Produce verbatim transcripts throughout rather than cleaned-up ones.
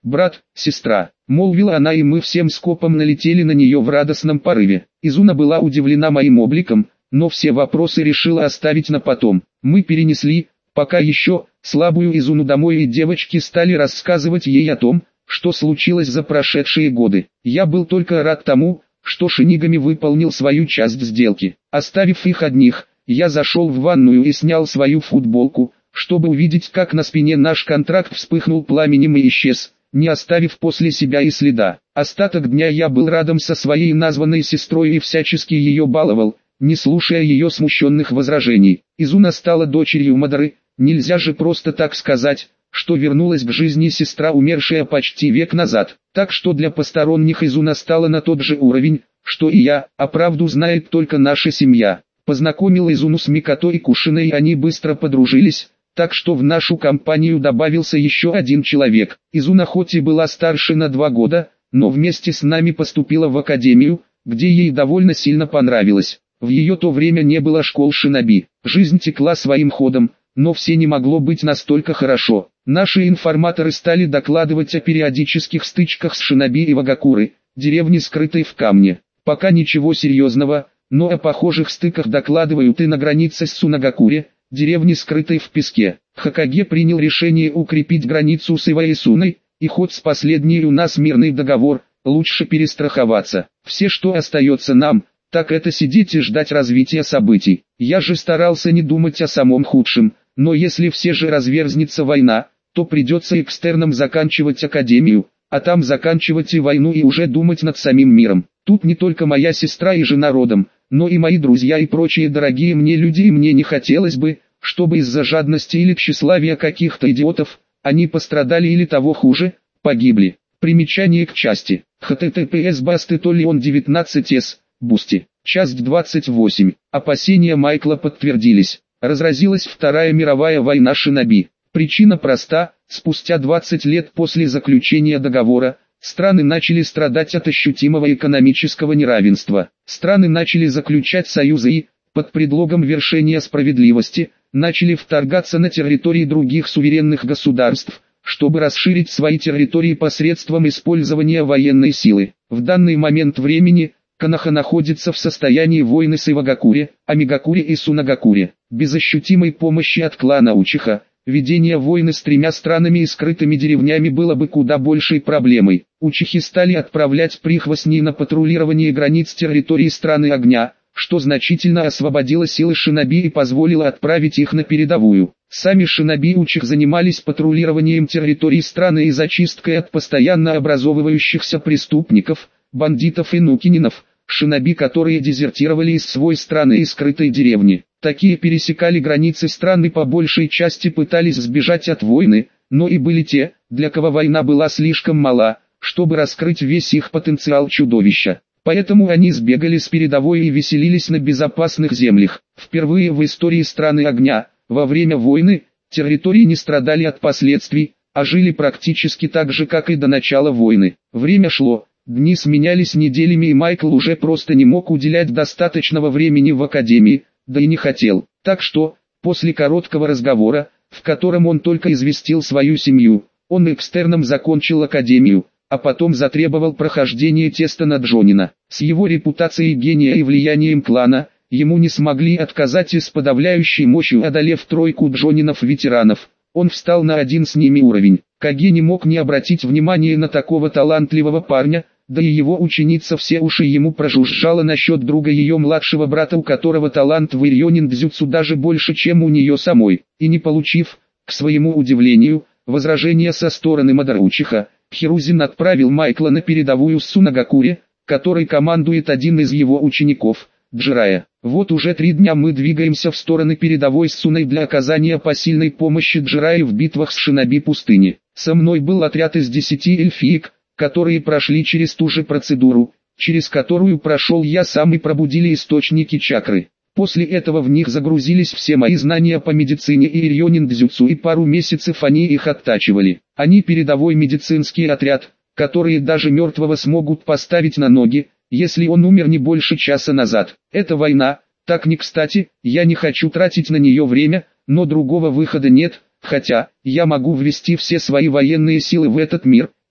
брат, сестра», — молвила она, и мы всем скопом налетели на нее в радостном порыве. Изуна была удивлена моим обликом, но все вопросы решила оставить на потом. Мы перенесли, пока еще, слабую Изуну домой, и девочки стали рассказывать ей о том, что случилось за прошедшие годы. Я был только рад тому, что Шинигами выполнил свою часть сделки. Оставив их одних, я зашел в ванную и снял свою футболку, чтобы увидеть, как на спине наш контракт вспыхнул пламенем и исчез, не оставив после себя и следа. Остаток дня я был рядом со своей названной сестрой и всячески ее баловал, не слушая ее смущенных возражений. Изуна стала дочерью Мадары, нельзя же просто так сказать, что вернулась к жизни сестра, умершая почти век назад. Так что для посторонних Изуна стала на тот же уровень, что и я, а правду знает только наша семья. Познакомил Изуну с Микото и Кушиной, и они быстро подружились, так что в нашу компанию добавился еще один человек. Изуна хоть и была старше на два года, но вместе с нами поступила в академию, где ей довольно сильно понравилось. В ее то время не было школ шиноби. Жизнь текла своим ходом, но все не могло быть настолько хорошо. Наши информаторы стали докладывать о периодических стычках с шиноби и Вагакуры, деревни, скрытой в камне. Пока ничего серьезного, но о похожих стыках докладывают и на границе с Сунагакуре, деревни, скрытой в песке. Хокаге принял решение укрепить границу с Иваисуной, и хоть с последней у нас мирный договор, лучше перестраховаться. Все, что остается нам, так это сидеть и ждать развития событий. Я же старался не думать о самом худшем, но если все же разверзнется война, то придется экстерном заканчивать академию, а там заканчивать и войну, и уже думать над самим миром. Тут не только моя сестра и жена родом, но и мои друзья и прочие дорогие мне люди, и мне не хотелось бы, чтобы из-за жадности или тщеславия каких-то идиотов, они пострадали или того хуже, погибли. Примечание к части. эйч ти ти пи эс бастетолион девятнадцать эс, Бусти. Часть двадцать восемь. Опасения Майкла подтвердились. Разразилась Вторая мировая война шиноби. Причина проста: спустя двадцать лет после заключения договора, страны начали страдать от ощутимого экономического неравенства. Страны начали заключать союзы и, под предлогом вершения справедливости, начали вторгаться на территории других суверенных государств, чтобы расширить свои территории посредством использования военной силы. В данный момент времени, Коноха находится в состоянии войны с Ивагакуре, Амигакуре и Сунагакуре. Без ощутимой помощи от клана Учиха, ведение войны с тремя странами и скрытыми деревнями было бы куда большей проблемой. Учихи стали отправлять прихвостней на патрулирование границ территории страны огня, что значительно освободило силы шиноби и позволило отправить их на передовую. Сами шиноби Учих занимались патрулированием территории страны и зачисткой от постоянно образовывающихся преступников, бандитов и нукининов, шиноби, которые дезертировали из своей страны и скрытой деревни. Такие пересекали границы страны, по большей части пытались сбежать от войны, но и были те, для кого война была слишком мала, чтобы раскрыть весь их потенциал чудовища. Поэтому они сбегали с передовой и веселились на безопасных землях. Впервые в истории страны огня, во время войны, территории не страдали от последствий, а жили практически так же, как и до начала войны. Время шло, дни сменялись неделями, и Майкл уже просто не мог уделять достаточного времени в академии, да и не хотел. Так что, после короткого разговора, в котором он только известил свою семью, он экстерном закончил академию, а потом затребовал прохождения теста на Джонина. С его репутацией гения и влиянием клана, ему не смогли отказать, и с подавляющей мощью одолев тройку Джонинов-ветеранов, он встал на один с ними уровень. Каге не мог не обратить внимания на такого талантливого парня, да и его ученица все уши ему прожужжала насчет друга ее младшего брата, у которого талант в ирьонин-дзюцу даже больше, чем у нее самой. И не получив, к своему удивлению, возражения со стороны Мадары Учиха, Хирузин отправил Майкла на передовую с Сунагакуре, которой командует один из его учеников, Джирая. Вот уже три дня мы двигаемся в стороны передовой с Суной для оказания посильной помощи Джирае в битвах с шиноби пустыни. Со мной был отряд из десяти эльфиек, которые прошли через ту же процедуру, через которую прошел я сам, и пробудили источники чакры. После этого в них загрузились все мои знания по медицине и ирьонин-дзюцу, и пару месяцев они их оттачивали. Они передовой медицинский отряд, которые даже мертвого смогут поставить на ноги, если он умер не больше часа назад. Это война, так не кстати, я не хочу тратить на нее время, но другого выхода нет, хотя, я могу ввести все свои военные силы в этот мир,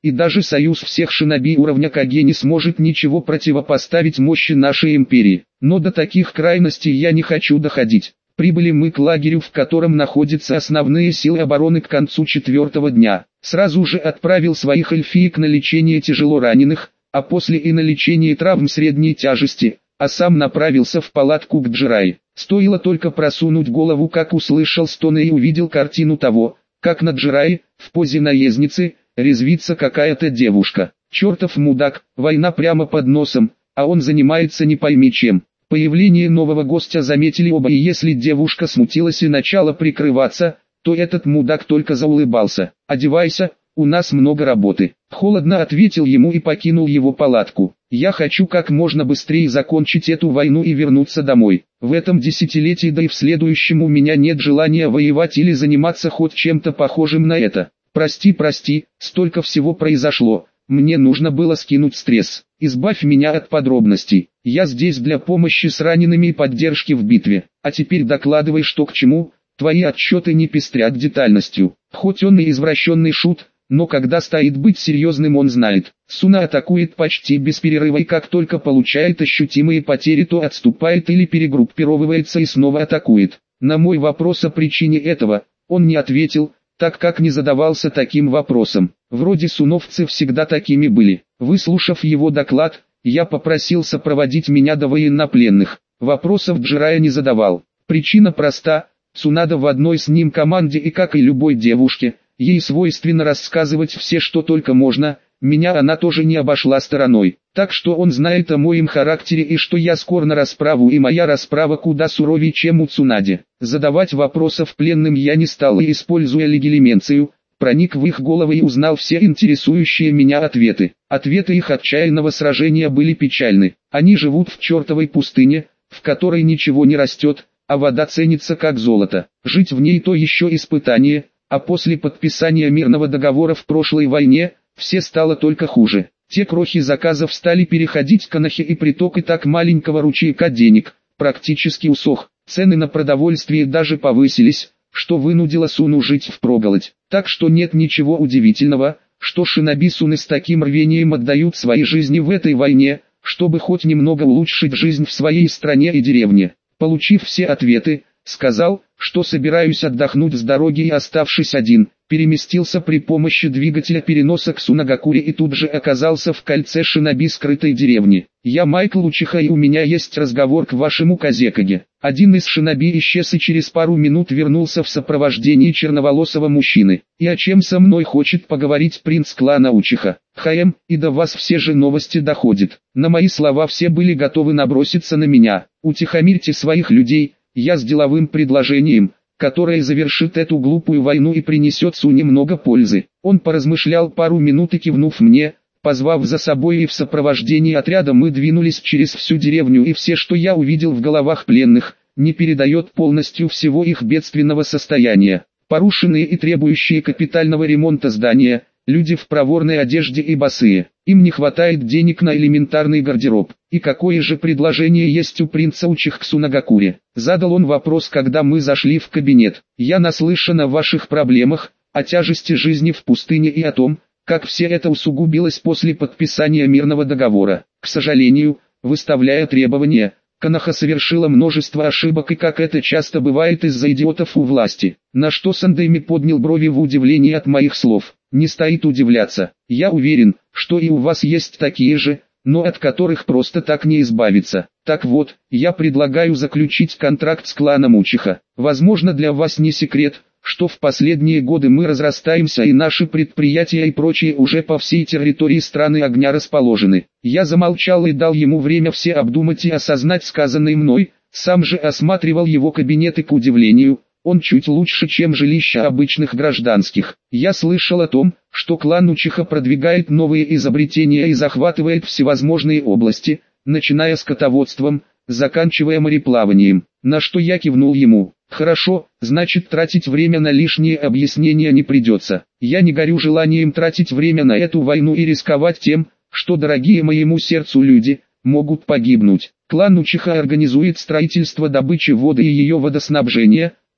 и даже союз всех шиноби уровня Каге не сможет ничего противопоставить мощи нашей империи. Но до таких крайностей я не хочу доходить. Прибыли мы к лагерю, в котором находятся основные силы обороны к концу четвертого дня. Сразу же отправил своих эльфиек на лечение тяжело раненых, а после и на лечение травм средней тяжести, а сам направился в палатку к Джирай. Стоило только просунуть голову, как услышал стоны и увидел картину того, как на Джирай, в позе наездницы, резвится какая-то девушка. Чертов мудак, война прямо под носом, а он занимается не пойми чем. Появление нового гостя заметили оба, и если девушка смутилась и начала прикрываться, то этот мудак только заулыбался. «Одевайся, у нас много работы». Холодно ответил ему и покинул его палатку. «Я хочу как можно быстрее закончить эту войну и вернуться домой. В этом десятилетии, да и в следующем, у меня нет желания воевать или заниматься хоть чем-то похожим на это. Прости, прости, столько всего произошло. Мне нужно было скинуть стресс. Избавь меня от подробностей. Я здесь для помощи с ранеными и поддержки в битве. А теперь докладывай, что к чему. Твои отчеты не пестрят детальностью». Хоть он и извращенный шут, но когда стоит быть серьезным, он знает. Суна атакует почти без перерыва, и как только получает ощутимые потери, то отступает или перегруппировывается и снова атакует. На мой вопрос о причине этого, он не ответил, так как не задавался таким вопросом. Вроде суновцы всегда такими были. Выслушав его доклад, я попросил сопроводить меня до военнопленных. Вопросов Джирая не задавал. Причина проста: Цунада в одной с ним команде, и как и любой девушке, ей свойственно рассказывать все, что только можно. Меня она тоже не обошла стороной. Так что он знает о моем характере и что я скор на расправу, и моя расправа куда суровее, чем у Цунади. Задавать вопросов пленным я не стал, и, используя легилименцию, проник в их головы и узнал все интересующие меня ответы. Ответы их отчаянного сражения были печальны. Они живут в чертовой пустыне, в которой ничего не растет, а вода ценится как золото. Жить в ней то еще испытание, а после подписания мирного договора в прошлой войне, все стало только хуже. Те крохи заказов стали переходить к анахе, и приток и так маленького ручейка денег практически усох. Цены на продовольствие даже повысились, что вынудило Суну жить впроголодь. Так что нет ничего удивительного, что шиноби Суны с таким рвением отдают свои жизни в этой войне, чтобы хоть немного улучшить жизнь в своей стране и деревне. Получив все ответы, сказал, что собираюсь отдохнуть с дороги, и, оставшись один, переместился при помощи двигателя переноса к Сунагакуре и тут же оказался в кольце шиноби скрытой деревни. «Я Майкл Учиха, и у меня есть разговор к вашему Казекаге». Один из шиноби исчез и через пару минут вернулся в сопровождении черноволосого мужчины. «И о чем со мной хочет поговорить принц клана Учиха?» «Хаэм, и до вас все же новости доходят». На мои слова все были готовы наброситься на меня. «Утихомирьте своих людей, я с деловым предложением, которое завершит эту глупую войну и принесет Суне много пользы». Он поразмышлял пару минут и, кивнув мне, позвав за собой, и в сопровождении отряда мы двинулись через всю деревню, и все, что я увидел в головах пленных, не передает полностью всего их бедственного состояния. Порушенные и требующие капитального ремонта здания, люди в проворной одежде и босые. Им не хватает денег на элементарный гардероб. «И какое же предложение есть у принца Учих к Сунагакуре?» Задал он вопрос, когда мы зашли в кабинет. «Я наслышан о ваших проблемах, о тяжести жизни в пустыне и о том, как все это усугубилось после подписания мирного договора. К сожалению, выставляя требования, Канаха совершила множество ошибок, и, как это часто бывает, из-за идиотов у власти». На что Сандайми поднял брови в удивлении от моих слов. «Не стоит удивляться. Я уверен, что и у вас есть такие же, но от которых просто так не избавиться. Так вот, я предлагаю заключить контракт с кланом Учиха. Возможно, для вас не секрет, что в последние годы мы разрастаемся, и наши предприятия и прочие уже по всей территории страны огня расположены». Я замолчал и дал ему время все обдумать и осознать сказанное мной, сам же осматривал его кабинет, и, к удивлению, он чуть лучше, чем жилища обычных гражданских. Я слышал о том, что клан Учиха продвигает новые изобретения и захватывает всевозможные области, начиная с скотоводством, заканчивая мореплаванием. На что я кивнул ему. «Хорошо, значит, тратить время на лишние объяснения не придется. Я не горю желанием тратить время на эту войну и рисковать тем, что дорогие моему сердцу люди могут погибнуть. Клан Учиха организует строительство добычи воды и ее водоснабжения,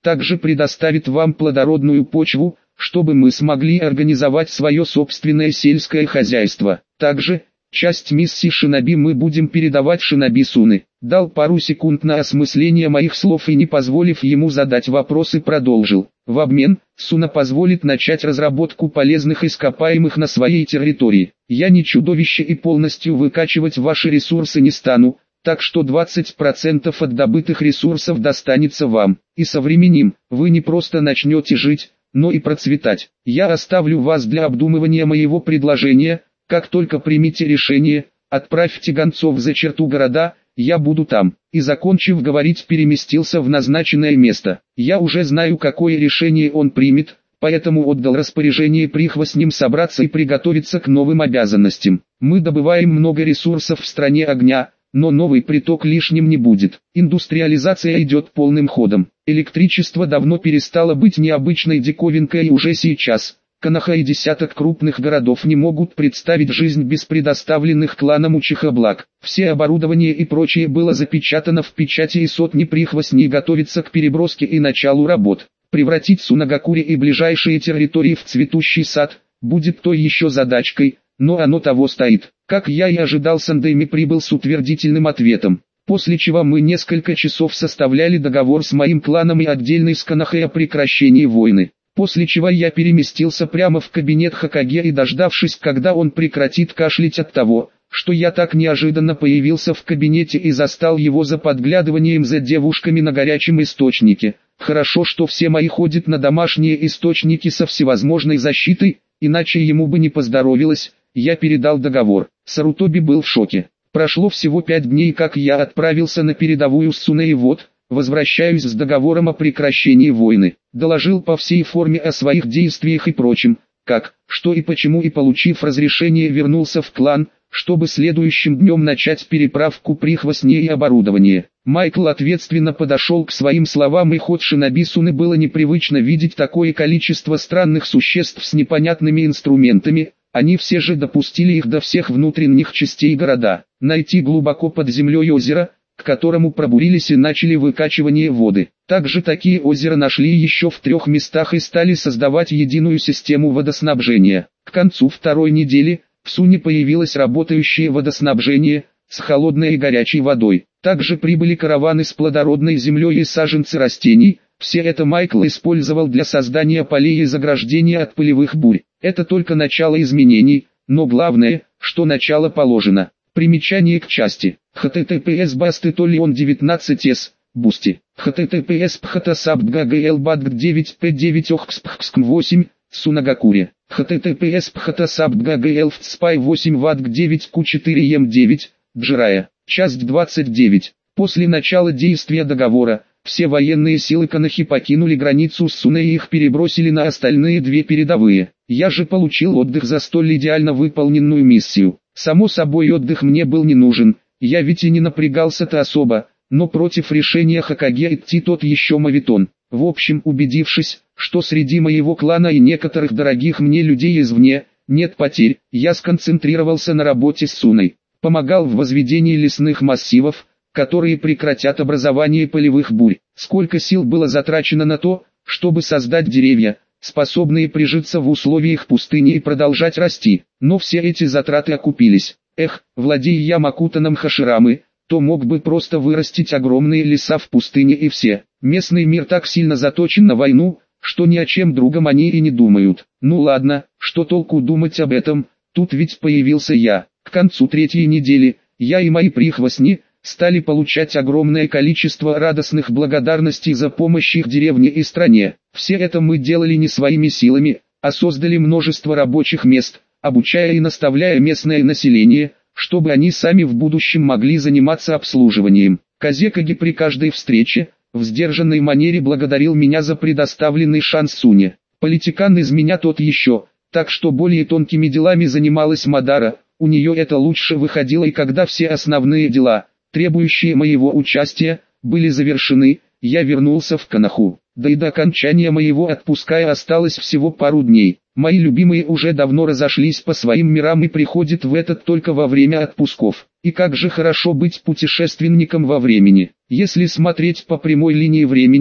также предоставит вам плодородную почву, чтобы мы смогли организовать свое собственное сельское хозяйство. Также, часть миссии Шиноби мы будем передавать Шиноби Суны. Дал пару секунд на осмысление моих слов и, не позволив ему задать вопросы, продолжил. В обмен, Суна позволит начать разработку полезных ископаемых на своей территории. Я не чудовище и полностью выкачивать ваши ресурсы не стану, так что двадцать процентов от добытых ресурсов достанется вам. И со временем, вы не просто начнете жить, но и процветать. Я оставлю вас для обдумывания моего предложения. Как только примите решение, отправьте гонцов за черту города, я буду там. И, закончив говорить, переместился в назначенное место. Я уже знаю, какое решение он примет, поэтому отдал распоряжение прихвостням собраться и приготовиться к новым обязанностям. Мы добываем много ресурсов в стране огня, но новый приток лишним не будет. Индустриализация идет полным ходом. Электричество давно перестало быть необычной диковинкой, и уже сейчас Коноха и десяток крупных городов не могут представить жизнь без предоставленных кланом Учиха благ. Все оборудование и прочее было запечатано в печати, и сотни прихвостней готовятся к переброске и началу работ. Превратить Сунагакури и ближайшие территории в цветущий сад будет той еще задачкой, но оно того стоит. Как я и ожидал, Сандайми прибыл с утвердительным ответом, после чего мы несколько часов составляли договор с моим кланом и отдельной с Конохой о прекращении войны. После чего я переместился прямо в кабинет Хокаге и, дождавшись, когда он прекратит кашлять от того, что я так неожиданно появился в кабинете, и застал его за подглядыванием за девушками на горячем источнике. Хорошо, что все мои ходят на домашние источники со всевозможной защитой, иначе ему бы не поздоровилось. Я передал договор. Сарутоби был в шоке. Прошло всего пять дней, как я отправился на передовую с Суне, и вот возвращаюсь с договором о прекращении войны. Доложил по всей форме о своих действиях и прочем, как, что и почему, и, получив разрешение, вернулся в клан, чтобы следующим днем начать переправку прихвостней и оборудования. Майкл ответственно подошел к своим словам, и хоть Шиноби Суны было непривычно видеть такое количество странных существ с непонятными инструментами, они все же допустили их до всех внутренних частей города. Найти глубоко под землей озеро, к которому пробурились и начали выкачивание воды. Также такие озера нашли еще в трех местах и стали создавать единую систему водоснабжения. К концу второй недели в Суне появилось работающее водоснабжение с холодной и горячей водой. Также прибыли караваны с плодородной землей и саженцы растений. Все это Майкл использовал для создания полей и заграждения от пылевых бурь. Это только начало изменений, но главное, что начало положено. Примечание к части. https bastetolion девятнадцать с, Бусти. https phatasabdgglbadg девять p девять ohxpxkm восемь, Сунагакури. https phatasabdgglftspy восемь ватг девять q четыре м девять, Джирая. Часть двадцать девять. После начала действия договора, все военные силы Конохи покинули границу с Суне и их перебросили на остальные две передовые. Я же получил отдых за столь идеально выполненную миссию. Само собой, отдых мне был не нужен, я ведь и не напрягался-то особо, но против решения Хокаге идти тот еще мавитон. В общем, убедившись, что среди моего клана и некоторых дорогих мне людей извне нет потерь, я сконцентрировался на работе с Суной. Помогал в возведении лесных массивов, которые прекратят образование полевых бурь. Сколько сил было затрачено на то, чтобы создать деревья, способные прижиться в условиях пустыни и продолжать расти. Но все эти затраты окупились. Эх, владея я Макутаном Хаширамы, то мог бы просто вырастить огромные леса в пустыне, и все. Местный мир так сильно заточен на войну, что ни о чем другом они и не думают. Ну ладно, что толку думать об этом, тут ведь появился я. К концу третьей недели, я и мои прихвостни стали получать огромное количество радостных благодарностей за помощь их деревне и стране. Все это мы делали не своими силами, а создали множество рабочих мест, обучая и наставляя местное население, чтобы они сами в будущем могли заниматься обслуживанием. Казекаги при каждой встрече, в сдержанной манере благодарил меня за предоставленный шанс Суне. Политикан из меня тот еще, так что более тонкими делами занималась Мадара, у нее это лучше выходило, и когда все основные дела, требующие моего участия, были завершены, я вернулся в Коноху. Да и до окончания моего отпуска осталось всего пару дней. Мои любимые уже давно разошлись по своим мирам и приходят в этот только во время отпусков. И как же хорошо быть путешественником во времени. Если смотреть по прямой линии времени,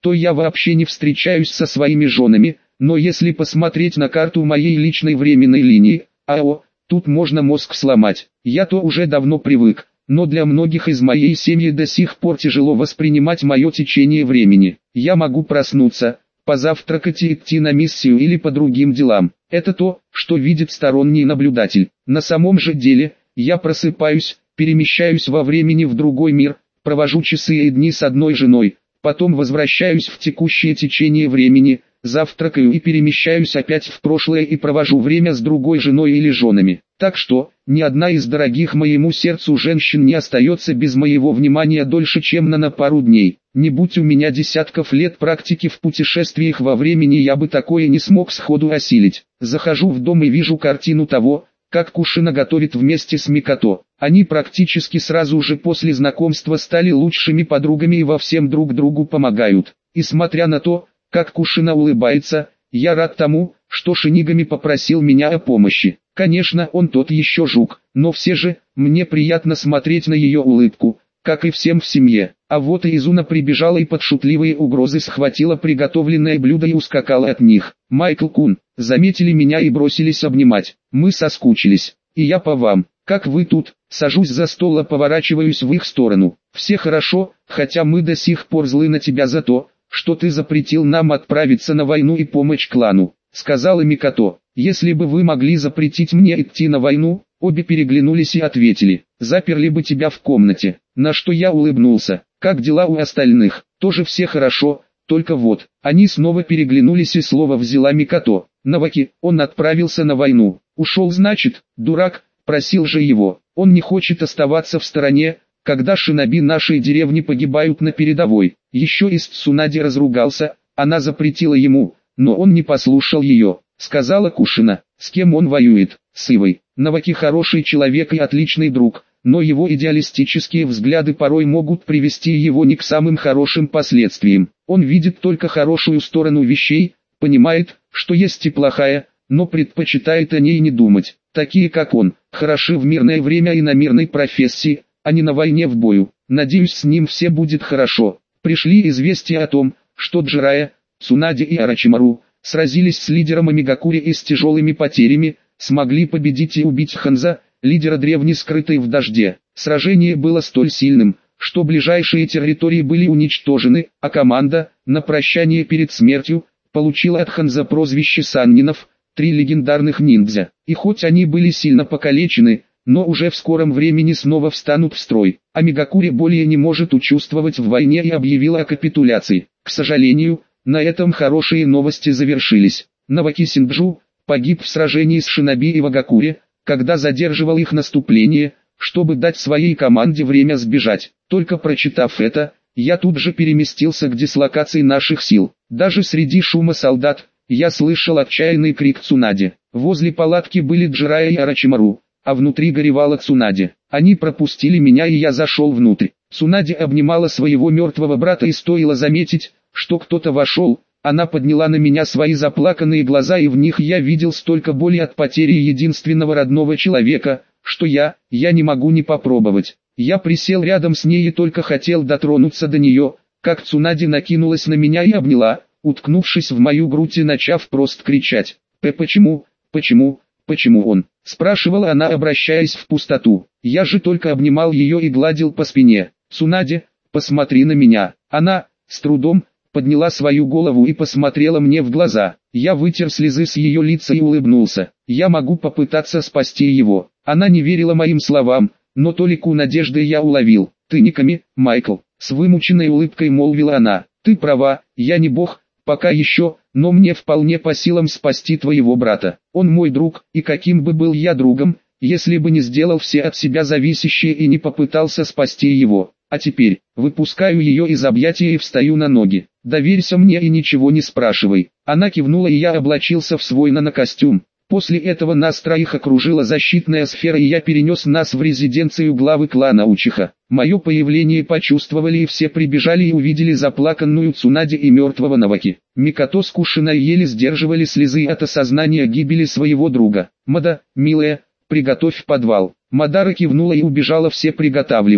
то я вообще не встречаюсь со своими женами, но если посмотреть на карту моей личной временной линии, АО, тут можно мозг сломать. Я-то уже давно привык, но для многих из моей семьи до сих пор тяжело воспринимать мое течение времени. Я могу проснуться, позавтракать и идти на миссию или по другим делам. Это то, что видит сторонний наблюдатель. На самом же деле, я просыпаюсь, перемещаюсь во времени в другой мир, провожу часы и дни с одной женой, потом возвращаюсь в текущее течение времени, завтракаю и перемещаюсь опять в прошлое и провожу время с другой женой или женами. Так что, ни одна из дорогих моему сердцу женщин не остается без моего внимания дольше, чем на, на пару дней. Не будь у меня десятков лет практики в путешествиях во времени, я бы такое не смог сходу осилить. Захожу в дом и вижу картину того, как Кушина готовит вместе с Микото. Они практически сразу же после знакомства стали лучшими подругами и во всем друг другу помогают. И смотря на то, как Кушина улыбается, я рад тому, что Шинигами попросил меня о помощи. Конечно, он тот еще жук, но все же, мне приятно смотреть на ее улыбку, как и всем в семье. А вот и Изуна прибежала и под шутливые угрозы схватила приготовленное блюдо и ускакала от них. Майкл-кун, заметили меня и бросились обнимать. Мы соскучились. И я по вам. Как вы тут? Сажусь за стол и поворачиваюсь в их сторону. Все хорошо, хотя мы до сих пор злы на тебя за то, что ты запретил нам отправиться на войну и помочь клану, сказала Микото. Если бы вы могли запретить мне идти на войну, обе переглянулись и ответили, заперли бы тебя в комнате. На что я улыбнулся. Как дела у остальных? Тоже все хорошо, только вот. Они снова переглянулись и слово взяла Микото. Наваки, он отправился на войну. Ушел, значит, дурак, просил же его. Он не хочет оставаться в стороне, когда шиноби нашей деревни погибают на передовой. Еще и с Цунади разругался, она запретила ему, но он не послушал ее. Сказала Кушина, с кем он воюет, с Ивой. Наваки хороший человек и отличный друг, но его идеалистические взгляды порой могут привести его не к самым хорошим последствиям. Он видит только хорошую сторону вещей, понимает, что есть и плохая, но предпочитает о ней не думать. Такие как он, хороши в мирное время и на мирной профессии, а не на войне в бою. Надеюсь, с ним все будет хорошо. Пришли известия о том, что Джирая, Цунади и Орочимару сразились с лидером Амигакури и с тяжелыми потерями, смогли победить и убить Ханза, лидера древней скрытой в дожде. Сражение было столь сильным, что ближайшие территории были уничтожены, а команда, на прощание перед смертью, получила от Ханза прозвище Саннинов, три легендарных ниндзя. И хоть они были сильно покалечены, но уже в скором времени снова встанут в строй. Амигакури более не может участвовать в войне и объявила о капитуляции. К сожалению, на этом хорошие новости завершились. Наваки Синджу погиб в сражении с шиноби и Вагакури, когда задерживал их наступление, чтобы дать своей команде время сбежать. Только прочитав это, я тут же переместился к дислокации наших сил. Даже среди шума солдат, я слышал отчаянный крик Цунади. Возле палатки были Джирая и Орочимару, а внутри горевала Цунади. Они пропустили меня и я зашел внутрь. Цунади обнимала своего мертвого брата и стоило заметить, что кто-то вошел, она подняла на меня свои заплаканные глаза и в них я видел столько боли от потери единственного родного человека, что я, я не могу не попробовать. Я присел рядом с ней и только хотел дотронуться до нее, как Цунади накинулась на меня и обняла, уткнувшись в мою грудь и начав просто кричать. «П почему, почему, почему он?» – спрашивала она, обращаясь в пустоту. Я же только обнимал ее и гладил по спине. «Цунади, посмотри на меня». Она, с трудом, подняла свою голову и посмотрела мне в глаза. Я вытер слезы с ее лица и улыбнулся. Я могу попытаться спасти его. Она не верила моим словам, но толику надежды я уловил. «Ты Никами, Майкл», — с вымученной улыбкой молвила она. «Ты права, я не бог, пока еще, но мне вполне по силам спасти твоего брата. Он мой друг, и каким бы был я другом, если бы не сделал все от себя зависящее и не попытался спасти его. А теперь, выпускаю ее из объятия и встаю на ноги. Доверься мне и ничего не спрашивай». Она кивнула и я облачился в свой нанокостюм. После этого нас троих окружила защитная сфера и я перенес нас в резиденцию главы клана Учиха. Мое появление почувствовали и все прибежали и увидели заплаканную Цунади и мертвого Наваки. Микото с Кушиной еле сдерживали слезы от осознания гибели своего друга. «Мада, милая, приготовь подвал». Мадара кивнула и убежала все приготавливать.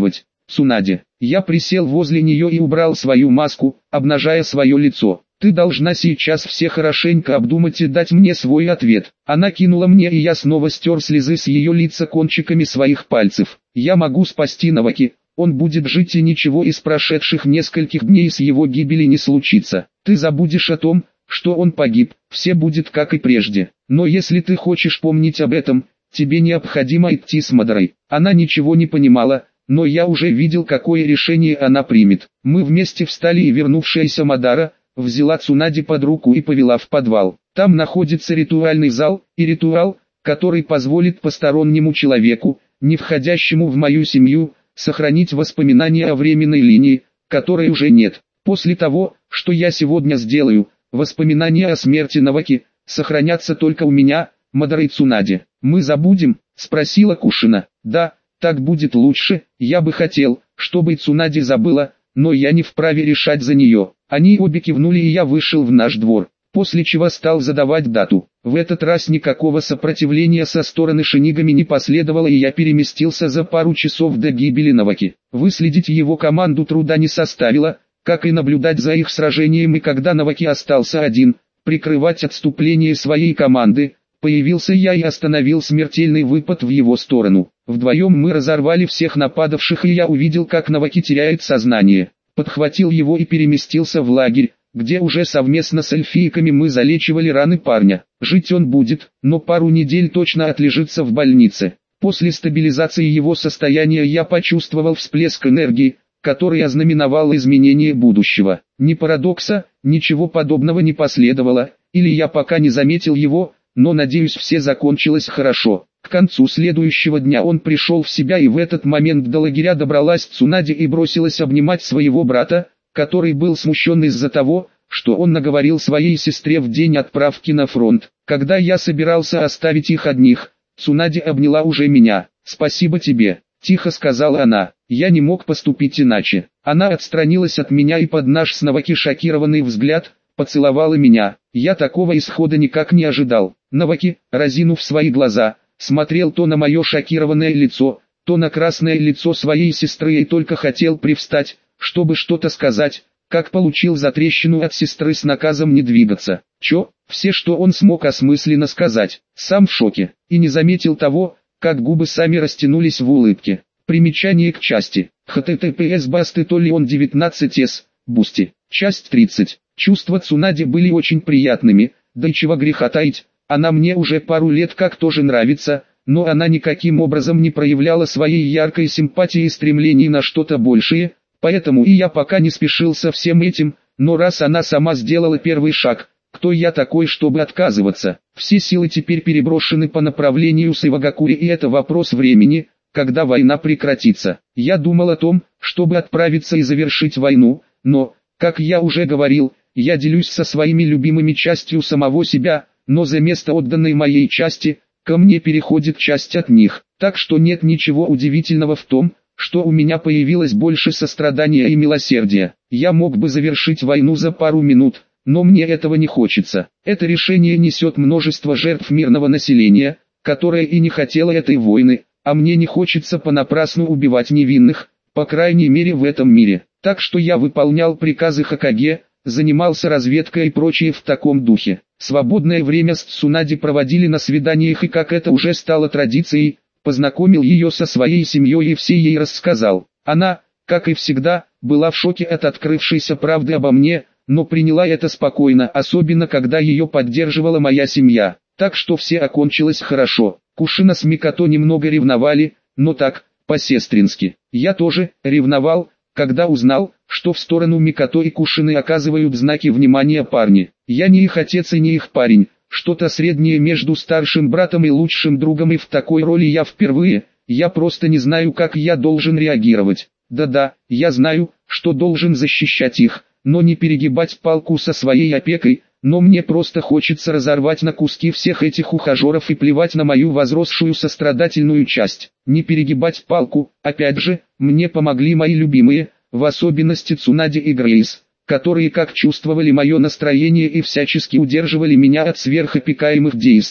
Цунаде. Я присел возле нее и убрал свою маску, обнажая свое лицо. Ты должна сейчас все хорошенько обдумать и дать мне свой ответ. Она кинула мне, и я снова стер слезы с ее лица кончиками своих пальцев. Я могу спасти Наваки. Он будет жить, и ничего из прошедших нескольких дней с его гибели не случится. Ты забудешь о том, что он погиб, все будет как и прежде. Но если ты хочешь помнить об этом, тебе необходимо идти с Мадарой. Она ничего не понимала, но я уже видел, какое решение она примет. Мы вместе встали, и вернувшаяся Мадара взяла Цунаде под руку и повела в подвал. Там находится ритуальный зал, и ритуал, который позволит постороннему человеку, не входящему в мою семью, сохранить воспоминания о временной линии, которой уже нет. После того, что я сегодня сделаю, воспоминания о смерти Наваки сохранятся только у меня, Мадары и Цунаде. Мы забудем? Спросила Кушина. Да, так будет лучше. Я бы хотел, чтобы Цунаде забыла, но я не вправе решать за нее. Они обе кивнули, и я вышел в наш двор, после чего стал задавать дату. В этот раз никакого сопротивления со стороны Шинигами не последовало, и я переместился за пару часов до гибели Наваки. Выследить его команду труда не составило, как и наблюдать за их сражением, и когда Наваки остался один, прикрывать отступление своей команды, появился я и остановил смертельный выпад в его сторону. Вдвоем мы разорвали всех нападавших, и я увидел, как Наваки теряет сознание. Подхватил его и переместился в лагерь, где уже совместно с эльфийками мы залечивали раны парня. Жить он будет, но пару недель точно отлежится в больнице. После стабилизации его состояния я почувствовал всплеск энергии, который ознаменовал изменение будущего. Ни парадокса, ничего подобного не последовало, или я пока не заметил его, но надеюсь, все закончилось хорошо. К концу следующего дня он пришел в себя, и в этот момент до лагеря добралась Цунаде и бросилась обнимать своего брата, который был смущен из-за того, что он наговорил своей сестре в день отправки на фронт. Когда я собирался оставить их одних, Цунаде обняла уже меня. «Спасибо тебе», — тихо сказала она. Я не мог поступить иначе. Она отстранилась от меня и под наш с Наваки шокированный взгляд поцеловала меня. Я такого исхода никак не ожидал. Наваки, разинув свои глаза, смотрел то на мое шокированное лицо, то на красное лицо своей сестры, и только хотел привстать, чтобы что-то сказать, как получил затрещину от сестры с наказом не двигаться. Чё? Все, что он смог осмысленно сказать, сам в шоке, и не заметил того, как губы сами растянулись в улыбке. Примечание к части. эйч ти ти пи эс басты то ли он девятнадцать эс, Бусти. Часть тридцать. Чувства Цунаде были очень приятными, да и чего греха таить, она мне уже пару лет как тоже нравится, но она никаким образом не проявляла своей яркой симпатии и стремлений на что-то большее, поэтому и я пока не спешил со всем этим, но раз она сама сделала первый шаг, кто я такой, чтобы отказываться? Все силы теперь переброшены по направлению с Ивагакури, и это вопрос времени, когда война прекратится. Я думал о том, чтобы отправиться и завершить войну, но, как я уже говорил, я делюсь со своими любимыми частью самого себя, но за место отданной моей части, ко мне переходит часть от них. Так что нет ничего удивительного в том, что у меня появилось больше сострадания и милосердия. Я мог бы завершить войну за пару минут, но мне этого не хочется. Это решение несет множество жертв мирного населения, которое и не хотело этой войны, а мне не хочется понапрасну убивать невинных, по крайней мере в этом мире. Так что я выполнял приказы Хокаге, занимался разведкой и прочее в таком духе. Свободное время с Цунаде проводили на свиданиях, и как это уже стало традицией, познакомил ее со своей семьей и все ей рассказал. Она, как и всегда, была в шоке от открывшейся правды обо мне, но приняла это спокойно, особенно когда ее поддерживала моя семья. Так что все окончилось хорошо. Кушина с Микото немного ревновали, но так, по-сестрински. Я тоже ревновал, когда узнал, что в сторону Микото и Кушины оказывают знаки внимания парни. Я не их отец и не их парень, что-то среднее между старшим братом и лучшим другом, и в такой роли я впервые, я просто не знаю, как я должен реагировать. Да-да, я знаю, что должен защищать их, но не перегибать палку со своей опекой, но мне просто хочется разорвать на куски всех этих ухажеров и плевать на мою возросшую сострадательную часть. Не перегибать палку, опять же, мне помогли мои любимые, в особенности Цунаде и Грейс, которые как чувствовали мое настроение и всячески удерживали меня от сверхопекаемых действий.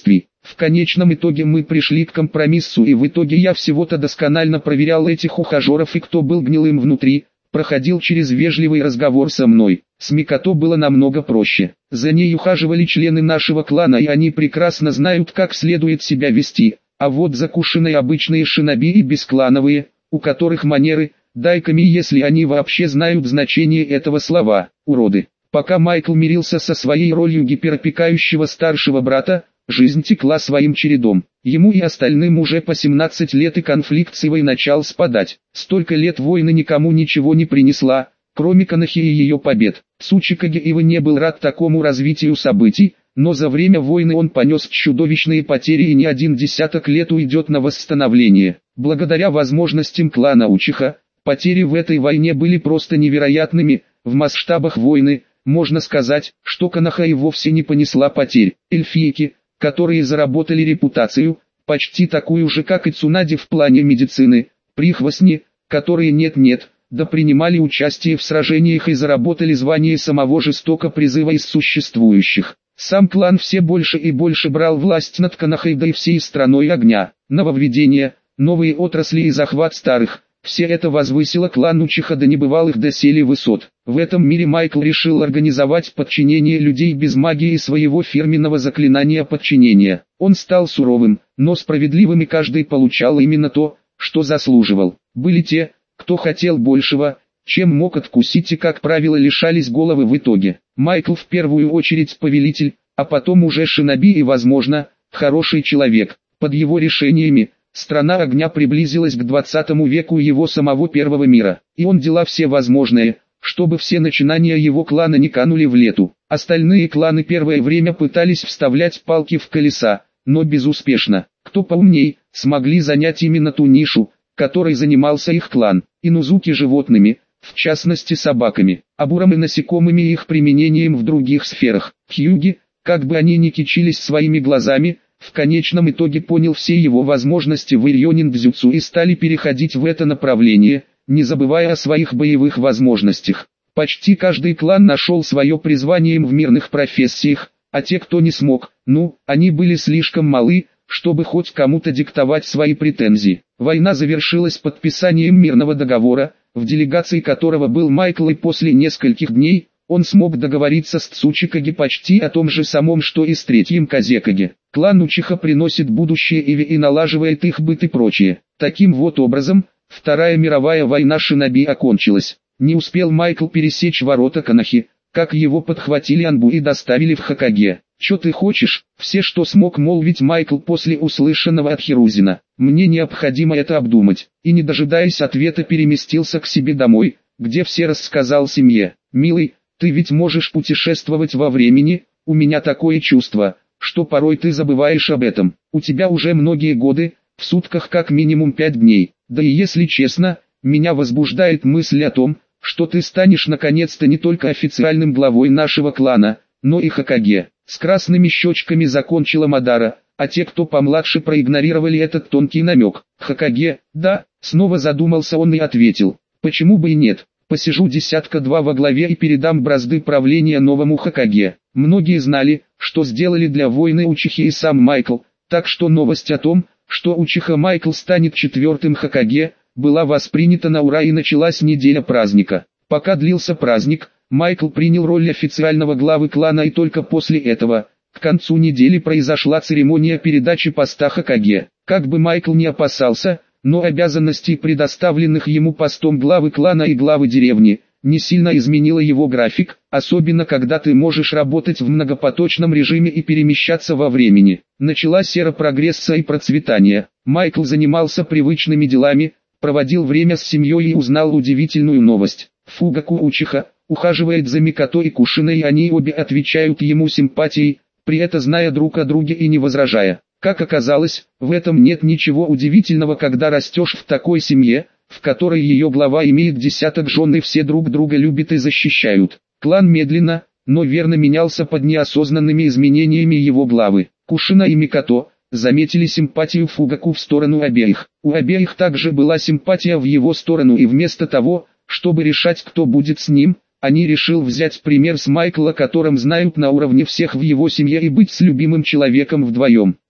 В конечном итоге мы пришли к компромиссу, и в итоге я всего-то досконально проверял этих ухажеров, и кто был гнилым внутри, проходил через вежливый разговор со мной. С Микото было намного проще. За ней ухаживали члены нашего клана, и они прекрасно знают, как следует себя вести. А вот за Кушиной обычные шиноби и бесклановые, у которых манеры, дайками, если они вообще знают значение этого слова, уроды. Пока Майкл мирился со своей ролью гиперопекающего старшего брата, жизнь текла своим чередом. Ему и остальным уже по семнадцать лет, и конфликт с Ивой начал спадать. Столько лет войны никому ничего не принесла, кроме Конохи и ее побед. Цучикаге Ива не был рад такому развитию событий, но за время войны он понес чудовищные потери, и не один десяток лет уйдет на восстановление. Благодаря возможностям клана Учиха, потери в этой войне были просто невероятными. В масштабах войны можно сказать, что Коноха и вовсе не понесла потерь. Эльфийки, которые заработали репутацию, почти такую же, как и Цунади в плане медицины, прихвостни, которые нет-нет, да принимали участие в сражениях и заработали звание самого жестоко призыва из существующих. Сам клан все больше и больше брал власть над Конохой, да и всей страной огня. Нововведения, новые отрасли и захват старых – все это возвысило клан Учиха до небывалых доселе высот. В этом мире Майкл решил организовать подчинение людей без магии и своего фирменного заклинания подчинения. Он стал суровым, но справедливым, и каждый получал именно то, что заслуживал. Были те, кто хотел большего, чем мог откусить, и, как правило, лишались головы в итоге. Майкл в первую очередь повелитель, а потом уже шиноби и, возможно, хороший человек. Под его решениями страна огня приблизилась к двадцатому веку его самого первого мира, и он делал все возможное, чтобы все начинания его клана не канули в лету. Остальные кланы первое время пытались вставлять палки в колеса, но безуспешно. Кто поумней, смогли занять именно ту нишу, которой занимался их клан. Инузуки животными, в частности собаками, а бурам и насекомыми и их применением в других сферах. Хьюги, как бы они ни кичились своими глазами, в конечном итоге понял все его возможности в ирьонин-дзюцу и стали переходить в это направление, не забывая о своих боевых возможностях. Почти каждый клан нашел свое призвание в мирных профессиях, а те, кто не смог, ну, они были слишком малы, чтобы хоть кому-то диктовать свои претензии. Война завершилась подписанием мирного договора, в делегации которого был Майкл, и после нескольких дней он смог договориться с Цучикаге почти о том же самом, что и с третьим Казекаге. Клан Учиха приносит будущее Иве и налаживает их быт и прочее. Таким вот образом, Вторая мировая война шиноби окончилась. Не успел Майкл пересечь ворота Конохи, как его подхватили Анбу и доставили в Хокаге. «Чё ты хочешь?» — все, что смог молвить Майкл после услышанного от Хирузина. «Мне необходимо это обдумать». И, не дожидаясь ответа, переместился к себе домой, где все рассказал семье. «Милый, ты ведь можешь путешествовать во времени, у меня такое чувство, что порой ты забываешь об этом. У тебя уже многие годы, в сутках как минимум пять дней. Да и если честно, меня возбуждает мысль о том, что ты станешь наконец-то не только официальным главой нашего клана, но и Хокаге». С красными щечками закончила Мадара, а те, кто помладше, проигнорировали этот тонкий намек. «Хокаге, да», снова задумался он и ответил, «почему бы и нет? Посижу десятка-два во главе и передам бразды правления новому Хокаге». Многие знали, что сделали для войны Учихи и сам Майкл, так что новость о том, что Учиха Майкл станет четвертым Хокаге, была воспринята на ура, и началась неделя праздника. Пока длился праздник, Майкл принял роль официального главы клана, и только после этого, к концу недели, произошла церемония передачи поста Хокаге. Как бы Майкл не опасался, но обязанностей, предоставленных ему постом главы клана и главы деревни, не сильно изменила его график, особенно когда ты можешь работать в многопоточном режиме и перемещаться во времени. Началась эра прогресса и процветания. Майкл занимался привычными делами, проводил время с семьей и узнал удивительную новость. Фугаку Учиха ухаживает за Микото и Кушиной, и они обе отвечают ему симпатией, при этом зная друг о друге и не возражая. Как оказалось, в этом нет ничего удивительного, когда растешь в такой семье, в которой ее глава имеет десяток жен и все друг друга любят и защищают. Клан медленно, но верно менялся под неосознанными изменениями его главы. Кушина и Микото заметили симпатию Фугаку в сторону обеих. У обеих также была симпатия в его сторону, и вместо того, чтобы решать, кто будет с ним, они решил взять пример с Майкла, которым знают на уровне всех в его семье, и быть с любимым человеком вдвоем.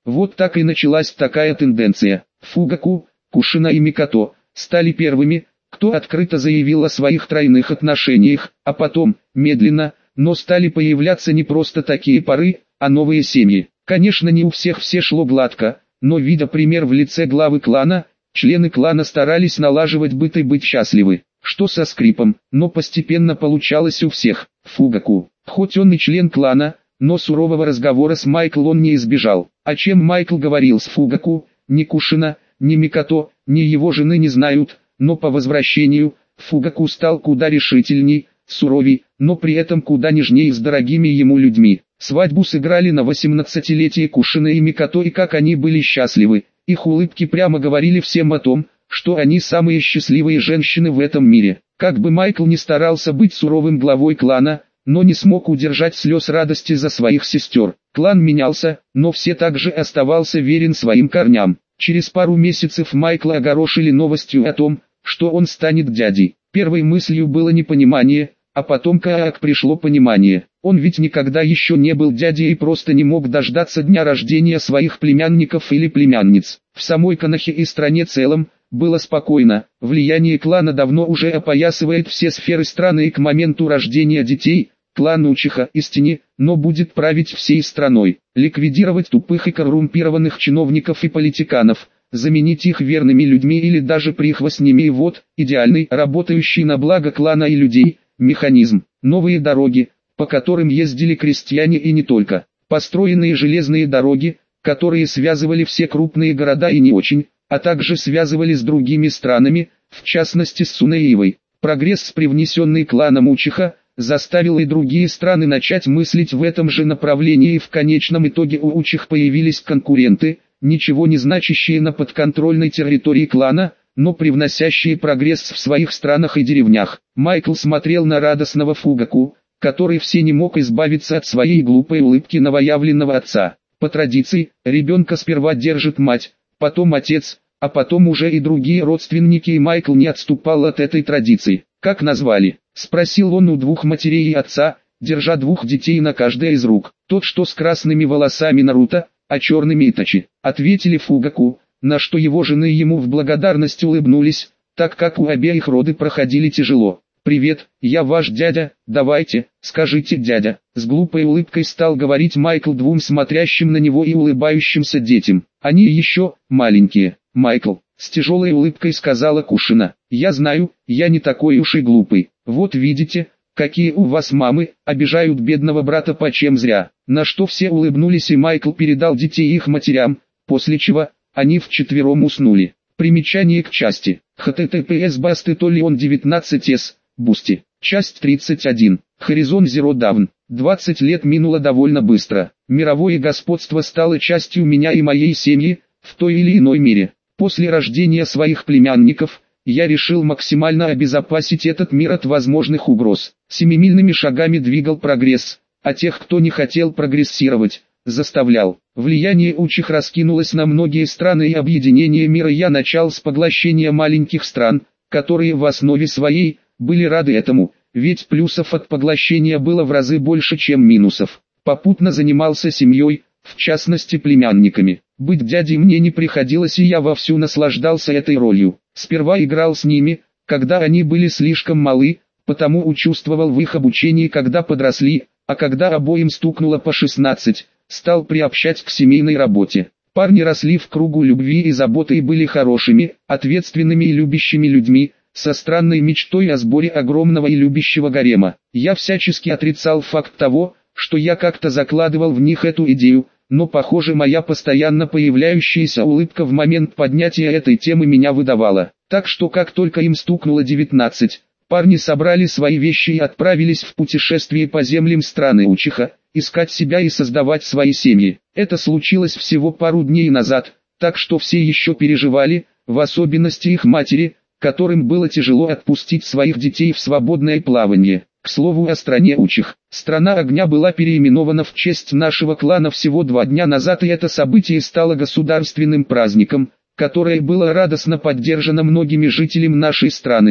Вот так и началась такая тенденция. Фугаку, Кушина и Микото стали первыми, кто открыто заявил о своих тройных отношениях, а потом, медленно, но стали появляться не просто такие пары, а новые семьи. Конечно, не у всех все шло гладко, но видя пример в лице главы клана, члены клана старались налаживать быт и быть счастливы, что со скрипом, но постепенно получалось у всех. Фугаку, хоть он и член клана, но сурового разговора с Майкл он не избежал. О чем Майкл говорил с Фугаку, ни Кушина, ни Микото, ни его жены не знают, но по возвращению, Фугаку стал куда решительней, суровей, но при этом куда нежнее с дорогими ему людьми. Свадьбу сыграли на восемнадцатилетие Кушина и Микото, и как они были счастливы. Их улыбки прямо говорили всем о том, что они самые счастливые женщины в этом мире. Как бы Майкл ни старался быть суровым главой клана, но не смог удержать слез радости за своих сестер. Клан менялся, но все также оставался верен своим корням. Через пару месяцев Майкла огорошили новостью о том, что он станет дядей. Первой мыслью было непонимание, а потом как пришло понимание. Он ведь никогда еще не был дядей и просто не мог дождаться дня рождения своих племянников или племянниц. В самой Конохе и стране целом было спокойно. Влияние клана давно уже опоясывает все сферы страны, и к моменту рождения детей клан Учиха из тени, но будет править всей страной, ликвидировать тупых и коррумпированных чиновников и политиканов, заменить их верными людьми или даже прихвостнями, и вот, идеальный, работающий на благо клана и людей, механизм. Новые дороги, по которым ездили крестьяне и не только. Построенные железные дороги, которые связывали все крупные города и не очень, а также связывали с другими странами, в частности с Сунеевой. Прогресс, привнесенный кланом Учиха, заставил и другие страны начать мыслить в этом же направлении, и в конечном итоге у Учих появились конкуренты, ничего не значащие на подконтрольной территории клана, но привносящие прогресс в своих странах и деревнях. Майкл смотрел на радостного Фугаку, который все не мог избавиться от своей глупой улыбки новоявленного отца. По традиции, ребенка сперва держит мать, потом отец, а потом уже и другие родственники, и Майкл не отступал от этой традиции. «Как назвали?» — спросил он у двух матерей и отца, держа двух детей на каждой из рук. Тот, что с красными волосами, Наруто, а черными Итачи, ответили Фугаку, на что его жены ему в благодарность улыбнулись, так как у обеих роды проходили тяжело. «Привет, я ваш дядя, давайте, скажите дядя», — с глупой улыбкой стал говорить Майкл двум смотрящим на него и улыбающимся детям. «Они еще маленькие, Майкл», — с тяжелой улыбкой сказала Кушина. «Я знаю, я не такой уж и глупый. Вот видите, какие у вас мамы, обижают бедного брата почем зря». На что все улыбнулись, и Майкл передал детей их матерям, после чего они вчетвером уснули. Примечание к части. эйч ти ти пи эс басты толион девятнадцать эс, Бусти. Часть тридцать один. Horizon Zero Dawn. двадцать лет минуло довольно быстро. Мировое господство стало частью меня и моей семьи, в той или иной мере. После рождения своих племянников, я решил максимально обезопасить этот мир от возможных угроз. Семимильными шагами двигал прогресс, а тех, кто не хотел прогрессировать, заставлял. Влияние Учих раскинулось на многие страны, и объединение мира я начал с поглощения маленьких стран, которые в основе своей были рады этому, ведь плюсов от поглощения было в разы больше, чем минусов. Попутно занимался семьей, в частности племянниками. Быть дядей мне не приходилось, и я вовсю наслаждался этой ролью. Сперва играл с ними, когда они были слишком малы, потому участвовал в их обучении, когда подросли, а когда обоим стукнуло по шестнадцать, стал приобщать к семейной работе. Парни росли в кругу любви и заботы и были хорошими, ответственными и любящими людьми, со странной мечтой о сборе огромного и любящего гарема. Я всячески отрицал факт того, что я как-то закладывал в них эту идею, но похоже моя постоянно появляющаяся улыбка в момент поднятия этой темы меня выдавала. Так что как только им стукнуло девятнадцать, парни собрали свои вещи и отправились в путешествие по землям страны Учиха, искать себя и создавать свои семьи. Это случилось всего пару дней назад, так что все еще переживали, в особенности их матери, которым было тяжело отпустить своих детей в свободное плавание. К слову о стране Учих. Страна огня была переименована в честь нашего клана всего два дня назад, и это событие стало государственным праздником, которое было радостно поддержано многими жителями нашей страны,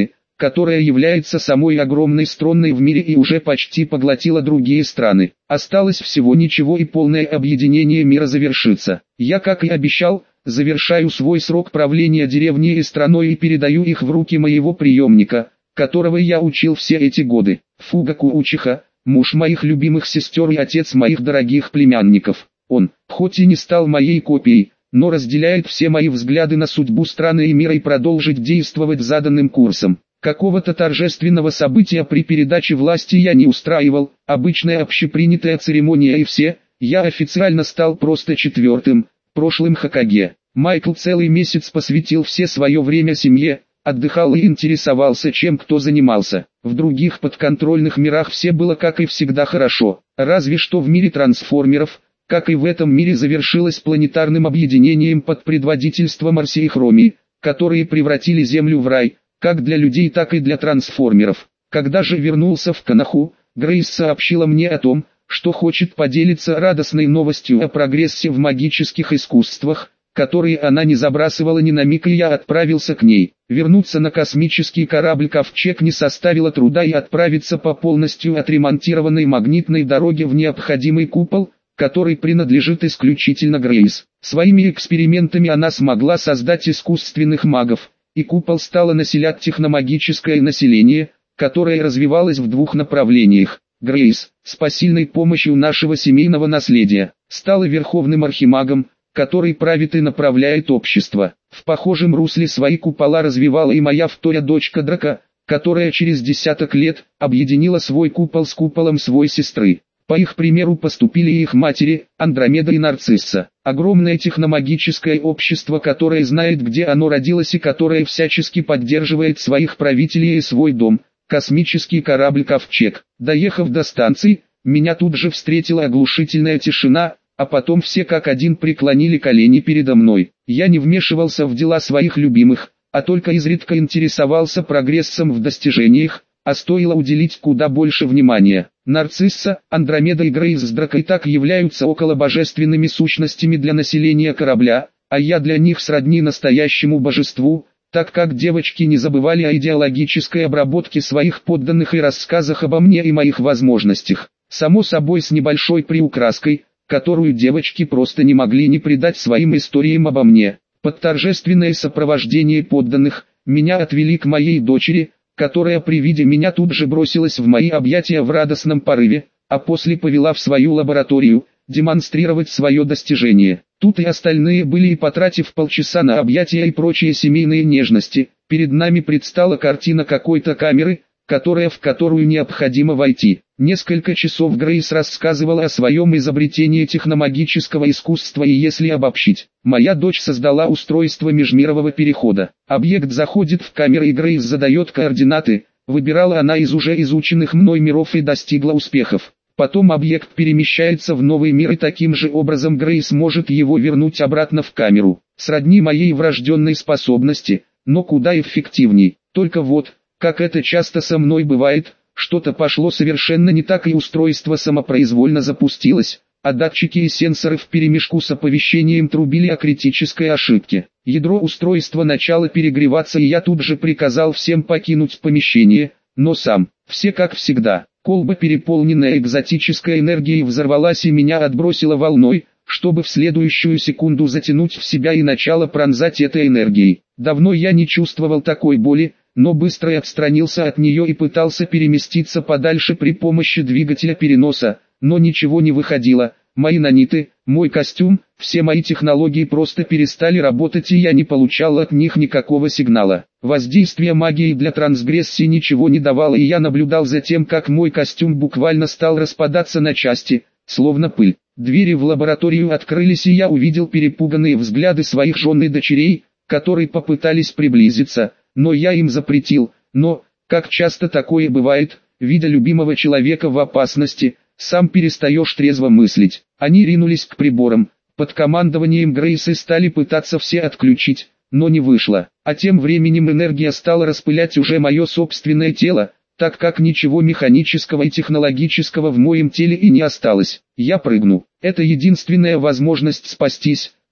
которая является самой огромной страной в мире и уже почти поглотила другие страны. Осталось всего ничего и полное объединение мира завершится. Я, как и обещал, завершаю свой срок правления деревней и страной и передаю их в руки моего преемника, которого я учил все эти годы. Фугаку Учиха, муж моих любимых сестер и отец моих дорогих племянников. Он, хоть и не стал моей копией, но разделяет все мои взгляды на судьбу страны и мира и продолжит действовать заданным курсом. Какого-то торжественного события при передаче власти я не устраивал, обычная общепринятая церемония и все, я официально стал просто четвертым, прошлым Хокаге. Майкл целый месяц посвятил все свое время семье, отдыхал и интересовался, чем кто занимался. В других подконтрольных мирах все было как и всегда хорошо, разве что в мире трансформеров, как и в этом мире, завершилось планетарным объединением под предводительством Арсии Хроми, которые превратили Землю в рай, как для людей, так и для трансформеров. Когда же вернулся в Канаху, Грейс сообщила мне о том, что хочет поделиться радостной новостью о прогрессе в магических искусствах, которые она не забрасывала ни на миг, и я отправился к ней. Вернуться на космический корабль «Ковчег» не составило труда и отправиться по полностью отремонтированной магнитной дороге в необходимый купол, который принадлежит исключительно Грейс. Своими экспериментами она смогла создать искусственных магов, и купол стало населять техномагическое население, которое развивалось в двух направлениях. Грейс, с посильной помощью нашего семейного наследия, стала верховным архимагом, который правит и направляет общество. В похожем русле свои купола развивала и моя вторая дочка Драка, которая через десяток лет объединила свой купол с куполом своей сестры. По их примеру поступили их матери, Андромеда и Нарцисса. Огромное техномагическое общество, которое знает, где оно родилось и которое всячески поддерживает своих правителей и свой дом, космический корабль «Ковчег». Доехав до станции, меня тут же встретила оглушительная тишина, а потом все как один преклонили колени передо мной. Я не вмешивался в дела своих любимых, а только изредка интересовался прогрессом в достижениях, а стоило уделить куда больше внимания. Нарцисса, Андромеда и Грейс с Дракой так являются околобожественными сущностями для населения корабля, а я для них сродни настоящему божеству, так как девочки не забывали о идеологической обработке своих подданных и рассказах обо мне и моих возможностях. Само собой, с небольшой приукраской, которую девочки просто не могли не придать своим историям обо мне. Под торжественное сопровождение подданных, меня отвели к моей дочери, которая при виде меня тут же бросилась в мои объятия в радостном порыве, а после повела в свою лабораторию, демонстрировать свое достижение. Тут и остальные были, и потратив полчаса на объятия и прочие семейные нежности, перед нами предстала картина какой-то камеры, которая в которую необходимо войти. Несколько часов Грейс рассказывала о своем изобретении техномагического искусства, и если обобщить, моя дочь создала устройство межмирового перехода. Объект заходит в камеру, и Грейс задает координаты, выбирала она из уже изученных мной миров и достигла успехов. Потом объект перемещается в новый мир, и таким же образом Грейс может его вернуть обратно в камеру. Сродни моей врожденной способности, но куда эффективней. Только вот, как это часто со мной бывает, что-то пошло совершенно не так, и устройство самопроизвольно запустилось, а датчики и сенсоры вперемешку с оповещением трубили о критической ошибке. Ядро устройства начало перегреваться, и я тут же приказал всем покинуть помещение, но сам, все как всегда. Колба, переполненная экзотической энергией, взорвалась и меня отбросила волной, чтобы в следующую секунду затянуть в себя и начало пронзать этой энергией. Давно я не чувствовал такой боли, но быстро отстранился от нее и пытался переместиться подальше при помощи двигателя переноса, но ничего не выходило. Мои наниты, мой костюм, все мои технологии просто перестали работать, и я не получал от них никакого сигнала. Воздействие магии для трансгрессии ничего не давало, и я наблюдал за тем, как мой костюм буквально стал распадаться на части, словно пыль. Двери в лабораторию открылись, и я увидел перепуганные взгляды своих жен и дочерей, которые попытались приблизиться, но я им запретил. Но, как часто такое бывает, видя любимого человека в опасности, сам перестаешь трезво мыслить. Они ринулись к приборам, под командованием Грейс, и стали пытаться все отключить, но не вышло. А тем временем энергия стала распылять уже мое собственное тело, так как ничего механического и технологического в моем теле и не осталось. Я прыгну. Это единственная возможность спастись,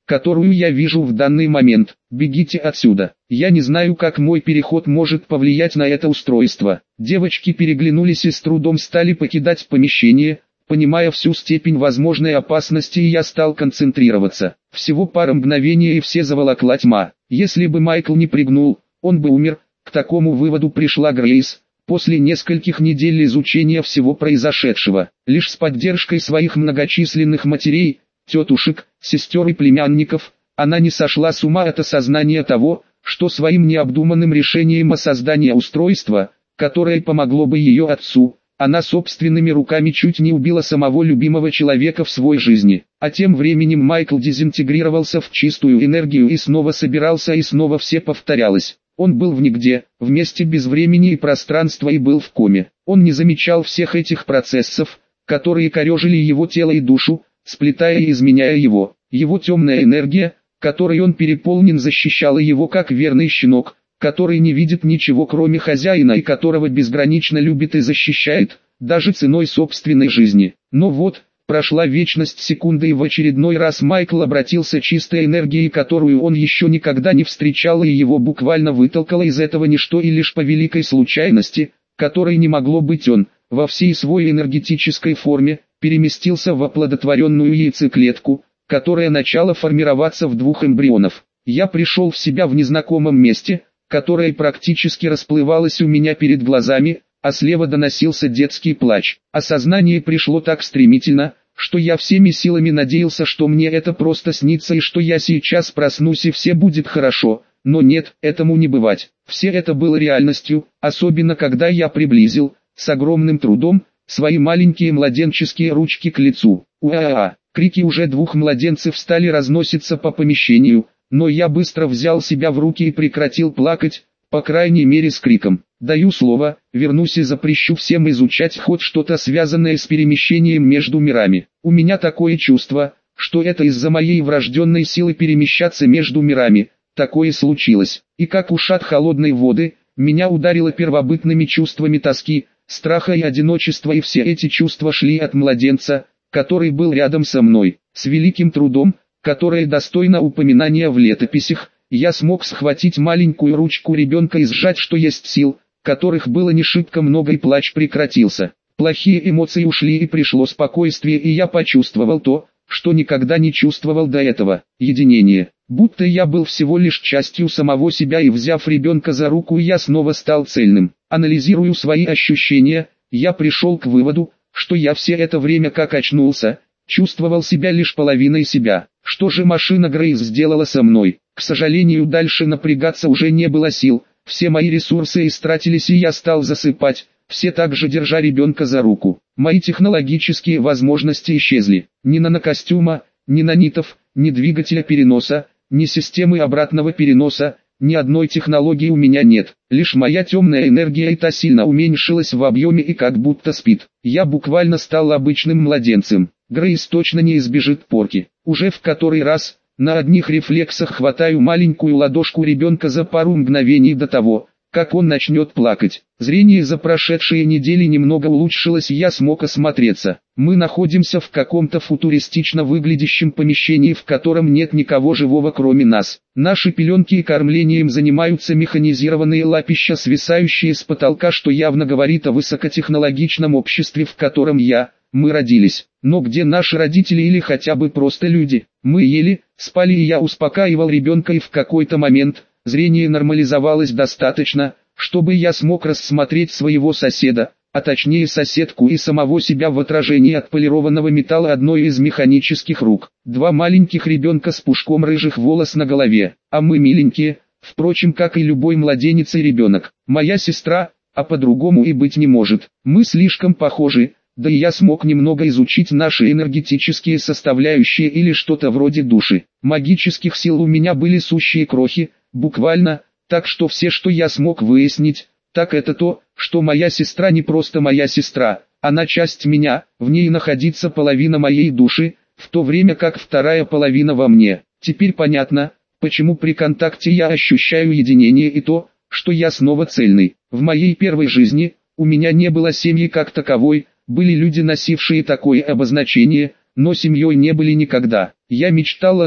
которую я вижу в данный момент. Бегите отсюда. Я не знаю, как мой переход может повлиять на это устройство. Девочки переглянулись и с трудом стали покидать помещение, понимая всю степень возможной опасности, и я стал концентрироваться. Всего пара мгновений и все заволокла тьма. Если бы Майкл не прыгнул, он бы умер. К такому выводу пришла Грейс. После нескольких недель изучения всего произошедшего, лишь с поддержкой своих многочисленных матерей, тетушек, сестер и племянников, она не сошла с ума от осознания того, что своим необдуманным решением о создании устройства, которое помогло бы ее отцу, она собственными руками чуть не убила самого любимого человека в своей жизни. А тем временем Майкл дезинтегрировался в чистую энергию и снова собирался, и снова все повторялось. Он был в нигде, в месте без времени и пространства, и был в коме. Он не замечал всех этих процессов, которые корежили его тело и душу, сплетая и изменяя его. Его темная энергия, которой он переполнен, защищала его как верный щенок, который не видит ничего кроме хозяина и которого безгранично любит и защищает, даже ценой собственной жизни. Но вот, прошла вечность секунды, и в очередной раз Майкл обратился чистой энергией, которую он еще никогда не встречал, и его буквально вытолкало из этого ничто, и лишь по великой случайности, которой не могло быть, он, во всей своей энергетической форме, переместился в оплодотворенную яйцеклетку, которая начала формироваться в двух эмбрионов. Я пришел в себя в незнакомом месте, которое практически расплывалось у меня перед глазами, а слева доносился детский плач. Осознание пришло так стремительно, что я всеми силами надеялся, что мне это просто снится и что я сейчас проснусь и все будет хорошо, но нет, этому не бывать. Все это было реальностью, особенно когда я приблизил, с огромным трудом, свои маленькие младенческие ручки к лицу. Уа-а-а! Крики уже двух младенцев стали разноситься по помещению, но я быстро взял себя в руки и прекратил плакать, по крайней мере с криком. Даю слово, вернусь и запрещу всем изучать хоть что-то связанное с перемещением между мирами. У меня такое чувство, что это из-за моей врожденной силы перемещаться между мирами. Такое случилось. И как ушат холодной воды, меня ударило первобытными чувствами тоски, страха и одиночества, и все эти чувства шли от младенца, который был рядом со мной. С великим трудом, которое достойно упоминания в летописях, я смог схватить маленькую ручку ребенка и сжать, что есть сил, которых было не шибко много, и плач прекратился. Плохие эмоции ушли и пришло спокойствие, и я почувствовал то, что никогда не чувствовал до этого – единение. Будто я был всего лишь частью самого себя, и взяв ребенка за руку, я снова стал цельным. Анализируя свои ощущения, я пришел к выводу, что я все это время, как очнулся, чувствовал себя лишь половиной себя. Что же машина Грейс сделала со мной? К сожалению, дальше напрягаться уже не было сил, все мои ресурсы истратились, и я стал засыпать, все так же держа ребенка за руку. Мои технологические возможности исчезли. Ни нанокостюма, ни нанитов, ни двигателя переноса, ни системы обратного переноса, ни одной технологии у меня нет. Лишь моя темная энергия, и та сильно уменьшилась в объеме и как будто спит. Я буквально стал обычным младенцем. Грейс точно не избежит порки. Уже в который раз, на одних рефлексах хватаю маленькую ладошку ребенка за пару мгновений до того, как он начнет плакать. Зрение за прошедшие недели немного улучшилось, и я смог осмотреться. Мы находимся в каком-то футуристично выглядящем помещении, в котором нет никого живого кроме нас. Наши пеленки и кормлением занимаются механизированные лапища, свисающие с потолка, что явно говорит о высокотехнологичном обществе, в котором я, мы родились. Но где наши родители или хотя бы просто люди? Мы ели, спали, и я успокаивал ребенка, и в какой-то момент зрение нормализовалось достаточно, чтобы я смог рассмотреть своего соседа, а точнее соседку и самого себя в отражении отполированного металла одной из механических рук. Два маленьких ребенка с пушком рыжих волос на голове, а мы миленькие, впрочем, как и любой младенец и ребенок. Моя сестра, а по-другому и быть не может. Мы слишком похожи. Да и я смог немного изучить наши энергетические составляющие или что-то вроде души. Магических сил у меня были сущие крохи, буквально, так что все, что я смог выяснить, так это то, что моя сестра не просто моя сестра, она часть меня, в ней находится половина моей души, в то время как вторая половина во мне. Теперь понятно, почему при контакте я ощущаю единение и то, что я снова цельный. В моей первой жизни, у меня не было семьи как таковой. Были люди, носившие такое обозначение, но семьей не были никогда. Я мечтал о том,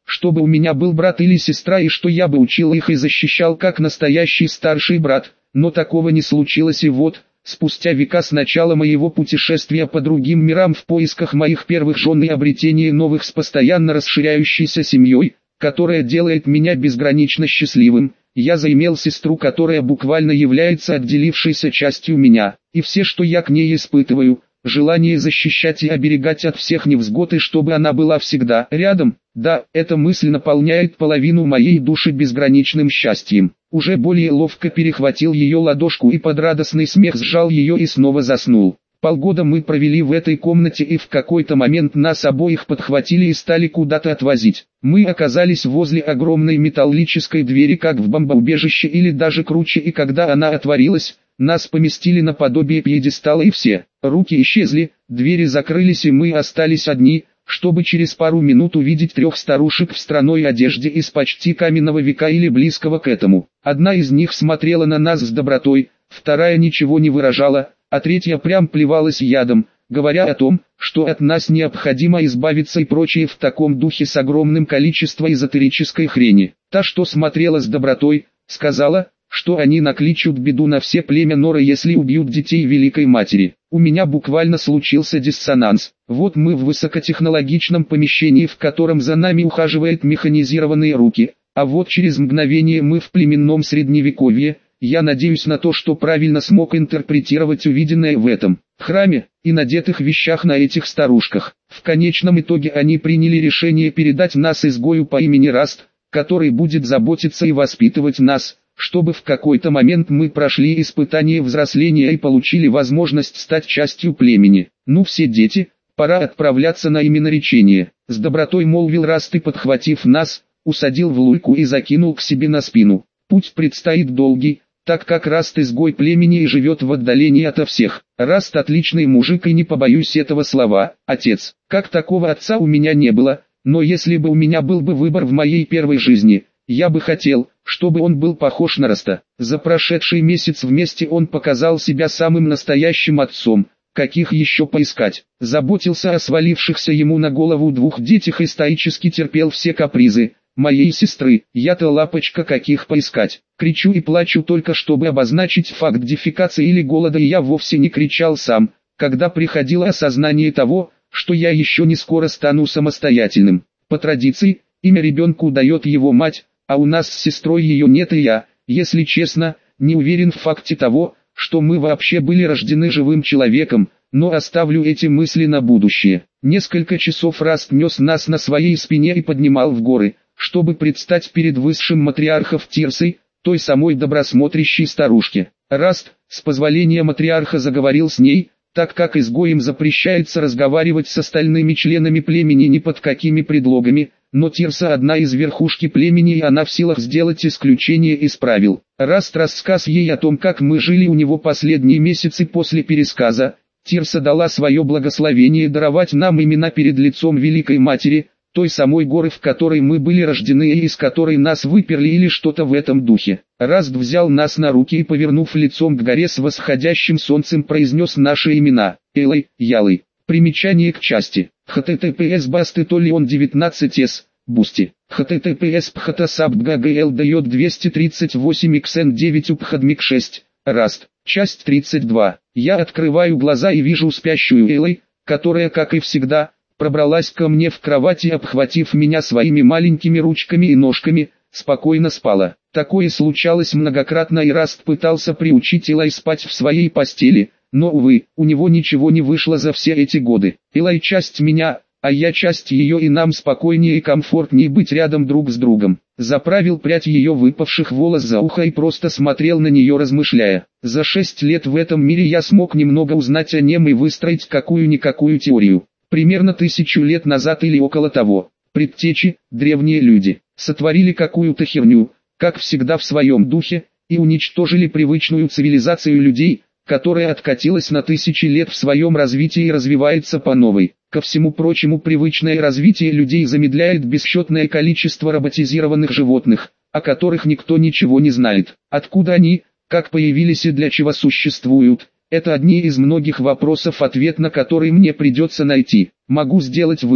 чтобы у меня был брат или сестра и что я бы учил их и защищал как настоящий старший брат, но такого не случилось и вот, спустя века с начала моего путешествия по другим мирам в поисках моих первых жен и обретения новых с постоянно расширяющейся семьей, которая делает меня безгранично счастливым, я заимел сестру, которая буквально является отделившейся частью меня, и все, что я к ней испытываю, желание защищать и оберегать от всех невзгод и чтобы она была всегда рядом, да, эта мысль наполняет половину моей души безграничным счастьем. Уже более ловко перехватил ее ладошку и под радостный смех сжал ее и снова заснул. Полгода мы провели в этой комнате и в какой-то момент нас обоих подхватили и стали куда-то отвозить. Мы оказались возле огромной металлической двери как в бомбоубежище или даже круче, и когда она отворилась, нас поместили наподобие пьедестала и все. Руки исчезли, двери закрылись и мы остались одни, чтобы через пару минут увидеть трех старушек в странной одежде из почти каменного века или близкого к этому. Одна из них смотрела на нас с добротой, вторая ничего не выражала, а третья прям плевалась ядом, говоря о том, что от нас необходимо избавиться и прочее в таком духе с огромным количеством эзотерической хрени. Та, что смотрела с добротой, сказала, что они накличут беду на все племя Нора, если убьют детей Великой Матери. У меня буквально случился диссонанс. Вот мы в высокотехнологичном помещении, в котором за нами ухаживают механизированные руки, а вот через мгновение мы в племенном средневековье. Я надеюсь на то, что правильно смог интерпретировать увиденное в этом храме и надетых вещах на этих старушках. В конечном итоге они приняли решение передать нас изгою по имени Раст, который будет заботиться и воспитывать нас, чтобы в какой-то момент мы прошли испытание взросления и получили возможность стать частью племени. Ну все дети, пора отправляться на именоречение. С добротой молвил Раст и, подхватив нас, усадил в луйку и закинул к себе на спину. Путь предстоит долгий, так как Раст изгой племени и живет в отдалении ото всех. Раст отличный мужик и не побоюсь этого слова, отец. Как такого отца у меня не было, но если бы у меня был бы выбор в моей первой жизни, я бы хотел, чтобы он был похож на Раста. За прошедший месяц вместе он показал себя самым настоящим отцом, каких еще поискать. Заботился о свалившихся ему на голову двух детях и стоически терпел все капризы моей сестры. Я-то лапочка, каких поискать. Кричу и плачу только чтобы обозначить факт дефекации или голода, и я вовсе не кричал сам, когда приходило осознание того, что я еще не скоро стану самостоятельным. По традиции, имя ребенку дает его мать, а у нас с сестрой ее нет, и я, если честно, не уверен в факте того, что мы вообще были рождены живым человеком, но оставлю эти мысли на будущее. Несколько часов Раст нес нас на своей спине и поднимал в горы, чтобы предстать перед высшим матриархов Тирсой, той самой добросмотрящей старушке. Раст, с позволения матриарха, заговорил с ней, так как изгоям запрещается разговаривать с остальными членами племени ни под какими предлогами, но Тирса одна из верхушки племени, и она в силах сделать исключение из правил. Раст рассказ ей о том, как мы жили у него последние месяцы. После пересказа, Тирса дала свое благословение даровать нам имена перед лицом Великой Матери, той самой горы, в которой мы были рождены и из которой нас выперли или что-то в этом духе. Раст взял нас на руки и, повернув лицом к горе с восходящим солнцем, произнес наши имена: Элай, Ялай. Примечание к части. https басты толион девятнадцать эс, бусти. https пхатасабдгагл дает двести тридцать восемь xn девять упхадмик шесть, Раст. Часть тридцать два. Я открываю глаза и вижу спящую Элай, которая, как и всегда, пробралась ко мне в кровать и, обхватив меня своими маленькими ручками и ножками, спокойно спала. Такое случалось многократно, и Раст пытался приучить Элай спать в своей постели, но, увы, у него ничего не вышло за все эти годы. Элай часть меня, а я часть ее, и нам спокойнее и комфортнее быть рядом друг с другом. Заправил прядь ее выпавших волос за ухо и просто смотрел на нее, размышляя. За шесть лет в этом мире я смог немного узнать о нем и выстроить какую-никакую теорию. Примерно тысячу лет назад или около того, предтечи, древние люди, сотворили какую-то херню, как всегда в своем духе, и уничтожили привычную цивилизацию людей, которая откатилась на тысячи лет в своем развитии и развивается по новой. Ко всему прочему, привычное развитие людей замедляет бесчетное количество роботизированных животных, о которых никто ничего не знает. Откуда они, как появились и для чего существуют? Это одни из многих вопросов, ответ на который мне придется найти. Могу сделать вывод,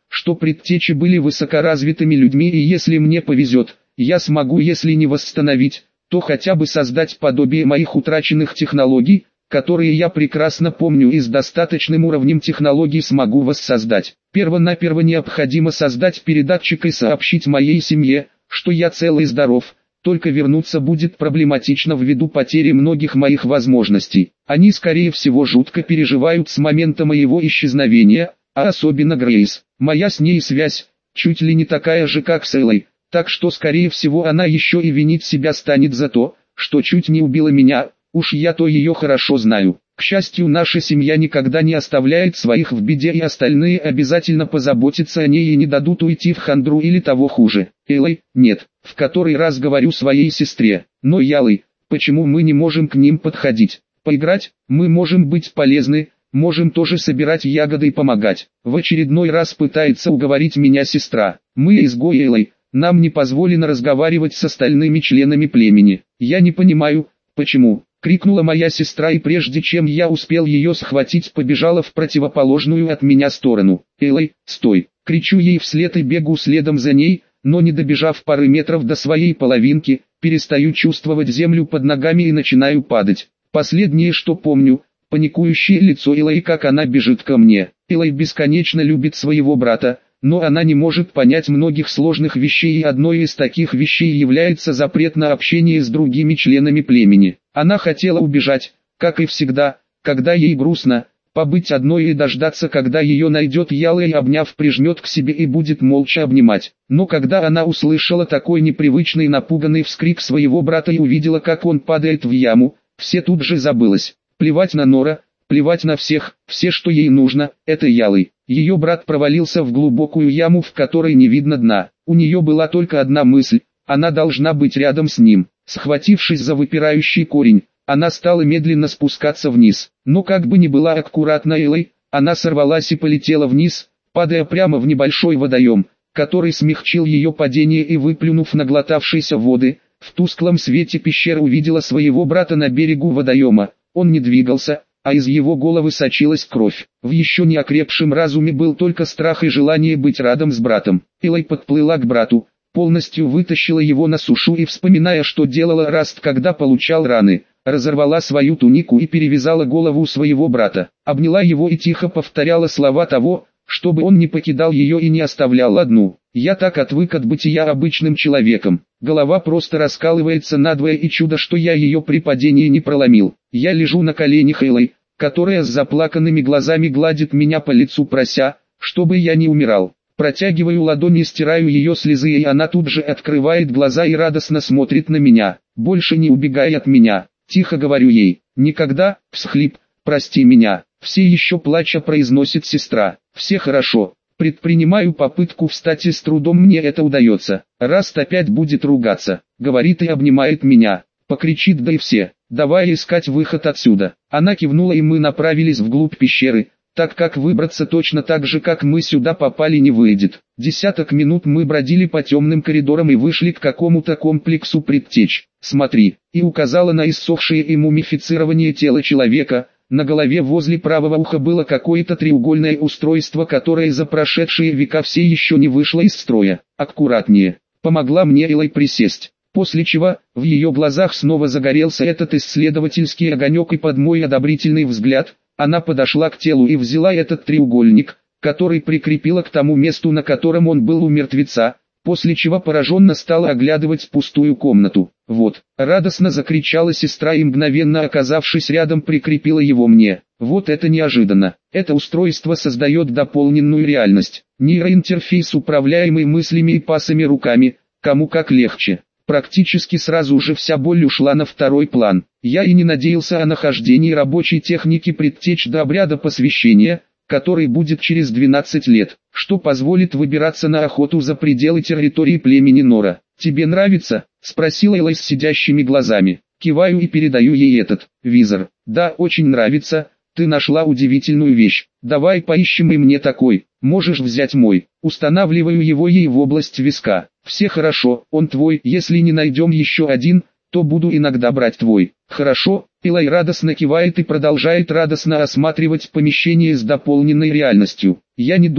что предтечи были высокоразвитыми людьми, и если мне повезет, я смогу, если не восстановить, то хотя бы создать подобие моих утраченных технологий, которые я прекрасно помню и с достаточным уровнем технологий смогу воссоздать. Первонаперво необходимо создать передатчик и сообщить моей семье, что я цел и здоров, только вернуться будет проблематично ввиду потери многих моих возможностей. Они скорее всего жутко переживают с момента моего исчезновения, а особенно Грейс. Моя с ней связь, чуть ли не такая же как с Элой, так что скорее всего она еще и винить себя станет за то, что чуть не убила меня, уж я-то ее хорошо знаю. К счастью, наша семья никогда не оставляет своих в беде, и остальные обязательно позаботятся о ней и не дадут уйти в хандру или того хуже. Элой, нет, в который раз говорю своей сестре, но Ялой, почему мы не можем к ним подходить? Поиграть, мы можем быть полезны, можем тоже собирать ягоды и помогать. В очередной раз пытается уговорить меня сестра. Мы изгои Элой, нам не позволено разговаривать с остальными членами племени. Я не понимаю, почему. Крикнула моя сестра, и прежде чем я успел ее схватить, побежала в противоположную от меня сторону. «Элой, стой!» Кричу ей вслед и бегу следом за ней, но не добежав пары метров до своей половинки, перестаю чувствовать землю под ногами и начинаю падать. Последнее, что помню, паникующее лицо Элой, как она бежит ко мне. Элой бесконечно любит своего брата, но она не может понять многих сложных вещей, и одной из таких вещей является запрет на общение с другими членами племени. Она хотела убежать, как и всегда, когда ей грустно, побыть одной и дождаться, когда ее найдет Яла и, обняв, прижмет к себе и будет молча обнимать. Но когда она услышала такой непривычный напуганный вскрик своего брата и увидела, как он падает в яму, все тут же забылось. Плевать на Нора, плевать на всех, все, что ей нужно, это Ялой. Ее брат провалился в глубокую яму, в которой не видно дна. У нее была только одна мысль, она должна быть рядом с ним. Схватившись за выпирающий корень, она стала медленно спускаться вниз. Но как бы ни была аккуратна Элой, она сорвалась и полетела вниз, падая прямо в небольшой водоем, который смягчил ее падение, и, выплюнув наглотавшиеся воды, в тусклом свете пещеры увидела своего брата на берегу водоема. Он не двигался, а из его головы сочилась кровь. В еще не окрепшем разуме был только страх и желание быть рядом с братом. Элой подплыла к брату, полностью вытащила его на сушу и, вспоминая, что делала Раст, когда получал раны, разорвала свою тунику и перевязала голову своего брата. Обняла его и тихо повторяла слова того, чтобы он не покидал ее и не оставлял одну. Я так отвык от бытия обычным человеком. Голова просто раскалывается надвое, и чудо, что я ее при падении не проломил. Я лежу на коленях Элой, которая с заплаканными глазами гладит меня по лицу, прося, чтобы я не умирал. Протягиваю ладони, стираю ее слезы, и она тут же открывает глаза и радостно смотрит на меня. Больше не убегай от меня. Тихо говорю ей. Никогда, всхлип, прости меня. Все еще плача произносит сестра. Все хорошо. Предпринимаю попытку встать, и с трудом мне это удается. Раст опять будет ругаться. Говорит и обнимает меня. Покричит, да и все. Давай искать выход отсюда. Она кивнула, и мы направились вглубь пещеры, так как выбраться точно так же, как мы сюда попали, не выйдет. Десяток минут мы бродили по темным коридорам и вышли к какому-то комплексу предтеч. Смотри, и указала на иссохшее и мумифицированное тело человека. На голове возле правого уха было какое-то треугольное устройство, которое за прошедшие века все еще не вышло из строя. Аккуратнее. Помогла мне Элой присесть. После чего, в ее глазах снова загорелся этот исследовательский огонек, и под мой одобрительный взгляд, она подошла к телу и взяла этот треугольник, который прикрепила к тому месту, на котором он был у мертвеца, после чего пораженно стала оглядывать пустую комнату. «Вот!» — радостно закричала сестра и, мгновенно оказавшись рядом, прикрепила его мне. «Вот это неожиданно! Это устройство создает дополненную реальность. Нейроинтерфейс, управляемый мыслями и пасами руками, кому как легче». Практически сразу же вся боль ушла на второй план. Я и не надеялся о нахождении рабочей техники предтеч до обряда посвящения, который будет через двенадцать лет, что позволит выбираться на охоту за пределы территории племени Нора. «Тебе нравится?» — спросила Элой с сидящими глазами. Киваю и передаю ей этот визор. «Да, очень нравится. Ты нашла удивительную вещь. Давай поищем и мне такой. Можешь взять мой». Устанавливаю его ей в область виска. «Все хорошо, он твой. Если не найдем еще один, то буду иногда брать твой». «Хорошо». Элой радостно кивает и продолжает радостно осматривать помещение с дополненной реальностью. Я не думаю,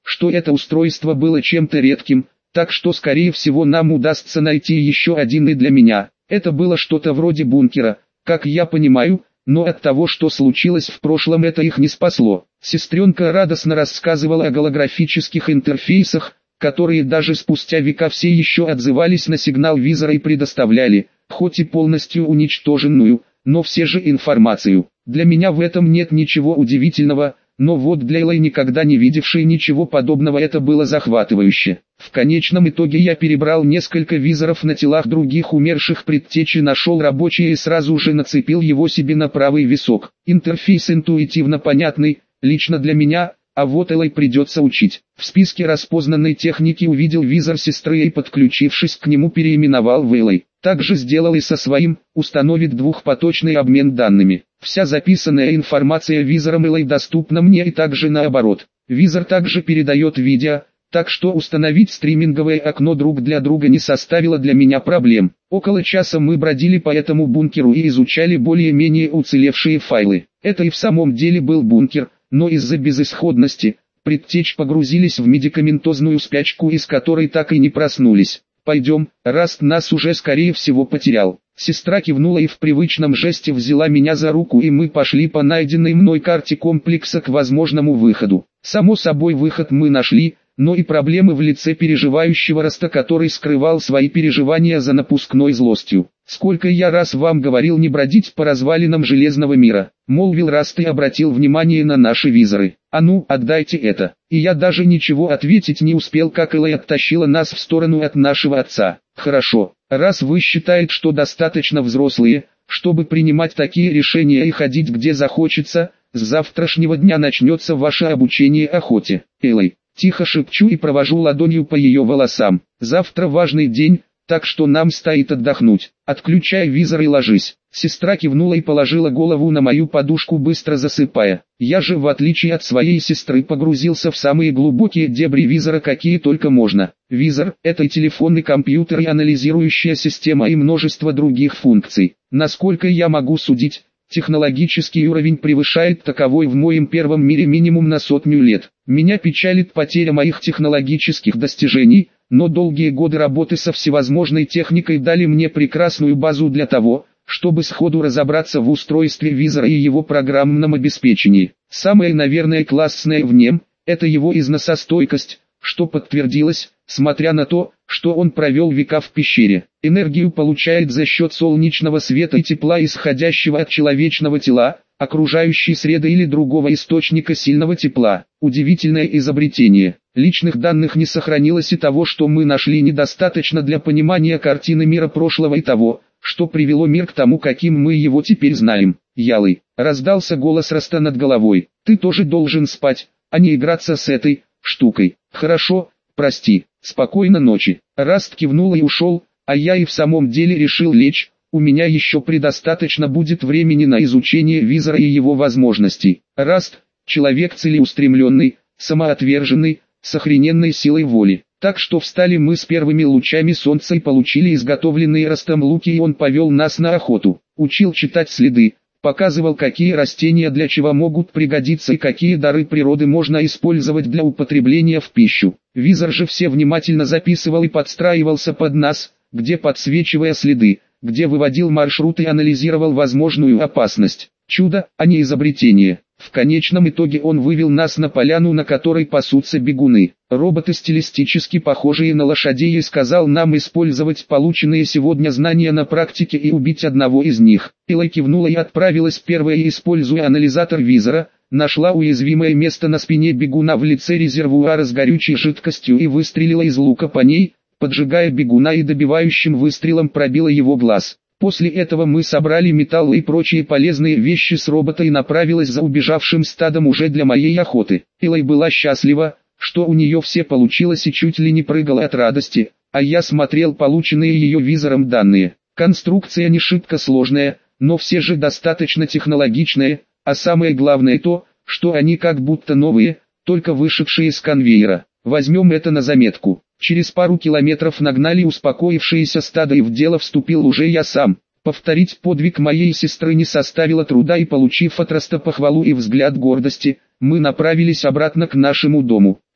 что это устройство было чем-то редким, так что скорее всего нам удастся найти еще один и для меня. Это было что-то вроде бункера, как я понимаю, но от того, что случилось в прошлом, это их не спасло. Сестренка радостно рассказывала о голографических интерфейсах, которые даже спустя века все еще отзывались на сигнал визора и предоставляли, хоть и полностью уничтоженную, но все же информацию. Для меня в этом нет ничего удивительного, но вот для Элай, никогда не видевшей ничего подобного, это было захватывающе. В конечном итоге я перебрал несколько визоров на телах других умерших предтеч и нашел рабочий и сразу же нацепил его себе на правый висок. Интерфейс интуитивно понятный, лично для меня, а вот Элай придется учить. В списке распознанной техники увидел визор сестры и, подключившись к нему, переименовал в Элай. Также сделал и со своим, установит двухпоточный обмен данными. Вся записанная информация визором Элай доступна мне и также наоборот. Визор также передает видео, так что установить стриминговое окно друг для друга не составило для меня проблем. Около часа мы бродили по этому бункеру и изучали более-менее уцелевшие файлы. Это и в самом деле был бункер, но из-за безысходности, предтеч погрузились в медикаментозную спячку, из которой так и не проснулись. «Пойдем, Раст нас уже скорее всего потерял». Сестра кивнула и в привычном жесте взяла меня за руку, и мы пошли по найденной мной карте комплекса к возможному выходу. Само собой, выход мы нашли, но и проблемы в лице переживающего Раста, который скрывал свои переживания за напускной злостью. «Сколько я раз вам говорил не бродить по развалинам Железного мира», — молвил Раст и обратил внимание на наши визоры. «А ну, отдайте это». И я даже ничего ответить не успел, как Элай оттащила нас в сторону от нашего отца. «Хорошо, раз вы считаете, что достаточно взрослые, чтобы принимать такие решения и ходить где захочется, с завтрашнего дня начнется ваше обучение охоте. Элай». Тихо шепчу и провожу ладонью по ее волосам. «Завтра важный день, так что нам стоит отдохнуть. Отключай визор и ложись». Сестра кивнула и положила голову на мою подушку, быстро засыпая. Я же, в отличие от своей сестры, погрузился в самые глубокие дебри визора, какие только можно. Визор – это и телефонный компьютер, и анализирующая система, и множество других функций. Насколько я могу судить, технологический уровень превышает таковой в моем первом мире минимум на сотню лет. Меня печалит потеря моих технологических достижений, но долгие годы работы со всевозможной техникой дали мне прекрасную базу для того, чтобы сходу разобраться в устройстве визора и его программном обеспечении. Самое, наверное, классное в нем – это его износостойкость, что подтвердилось, смотря на то, что он провел века в пещере. Энергию получает за счет солнечного света и тепла, исходящего от человечного тела, окружающей среды или другого источника сильного тепла. Удивительное изобретение. Личных данных не сохранилось, и того, что мы нашли, недостаточно для понимания картины мира прошлого и того, что привело мир к тому, каким мы его теперь знаем. «Ялый», — раздался голос Раста над головой, — «ты тоже должен спать, а не играться с этой штукой». «Хорошо, прости, спокойной ночи». Раст кивнул и ушел, а я и в самом деле решил лечь. У меня еще предостаточно будет времени на изучение визора и его возможностей. Раст – человек целеустремленный, самоотверженный, с охрененной силой воли. Так что встали мы с первыми лучами солнца и получили изготовленные Растом луки, и он повел нас на охоту. Учил читать следы, показывал, какие растения для чего могут пригодиться и какие дары природы можно использовать для употребления в пищу. Визор же все внимательно записывал и подстраивался под нас, где подсвечивая следы, где выводил маршрут и анализировал возможную опасность. Чудо, а не изобретение. В конечном итоге он вывел нас на поляну, на которой пасутся бегуны. Роботы, стилистически похожие на лошадей, и сказал нам использовать полученные сегодня знания на практике и убить одного из них. Элай кивнула и отправилась первая, и, используя анализатор визора, нашла уязвимое место на спине бегуна в лице резервуара с горючей жидкостью и выстрелила из лука по ней, поджигая бегуна, и добивающим выстрелом пробила его глаз. После этого мы собрали металл и прочие полезные вещи с робота и направилась за убежавшим стадом уже для моей охоты. Элай была счастлива, что у нее все получилось, и чуть ли не прыгала от радости, а я смотрел полученные ее визором данные. Конструкция не шибко сложная, но все же достаточно технологичная, а самое главное то, что они как будто новые, только вышедшие с конвейера. Возьмем это на заметку. Через пару километров нагнали успокоившееся стадо, и в дело вступил уже я сам. Повторить подвиг моей сестры не составило труда, и, получив от Раста похвалу и взгляд гордости, мы направились обратно к нашему дому.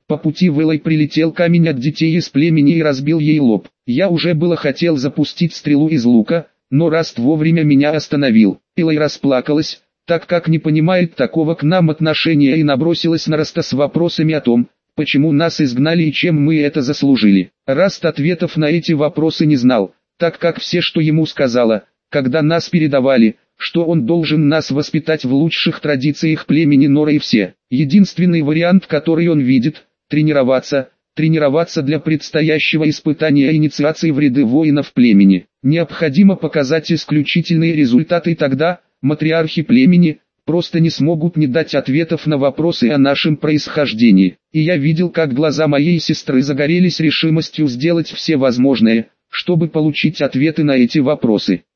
По пути в Элой прилетел камень от детей из племени и разбил ей лоб. Я уже было хотел запустить стрелу из лука, но Раст вовремя меня остановил. Элой расплакалась, так как не понимает такого к нам отношения, и набросилась на Раста с вопросами о том, почему нас изгнали и чем мы это заслужили. Раст ответов на эти вопросы не знал, так как все, что ему сказала, когда нас передавали, что он должен нас воспитать в лучших традициях племени Нора, и все. Единственный вариант, который он видит – тренироваться, тренироваться для предстоящего испытания инициации в ряды воинов племени. Необходимо показать исключительные результаты, и тогда матриархи племени просто не смогут не дать ответов на вопросы о нашем происхождении. И я видел, как глаза моей сестры загорелись решимостью сделать все возможное, чтобы получить ответы на эти вопросы.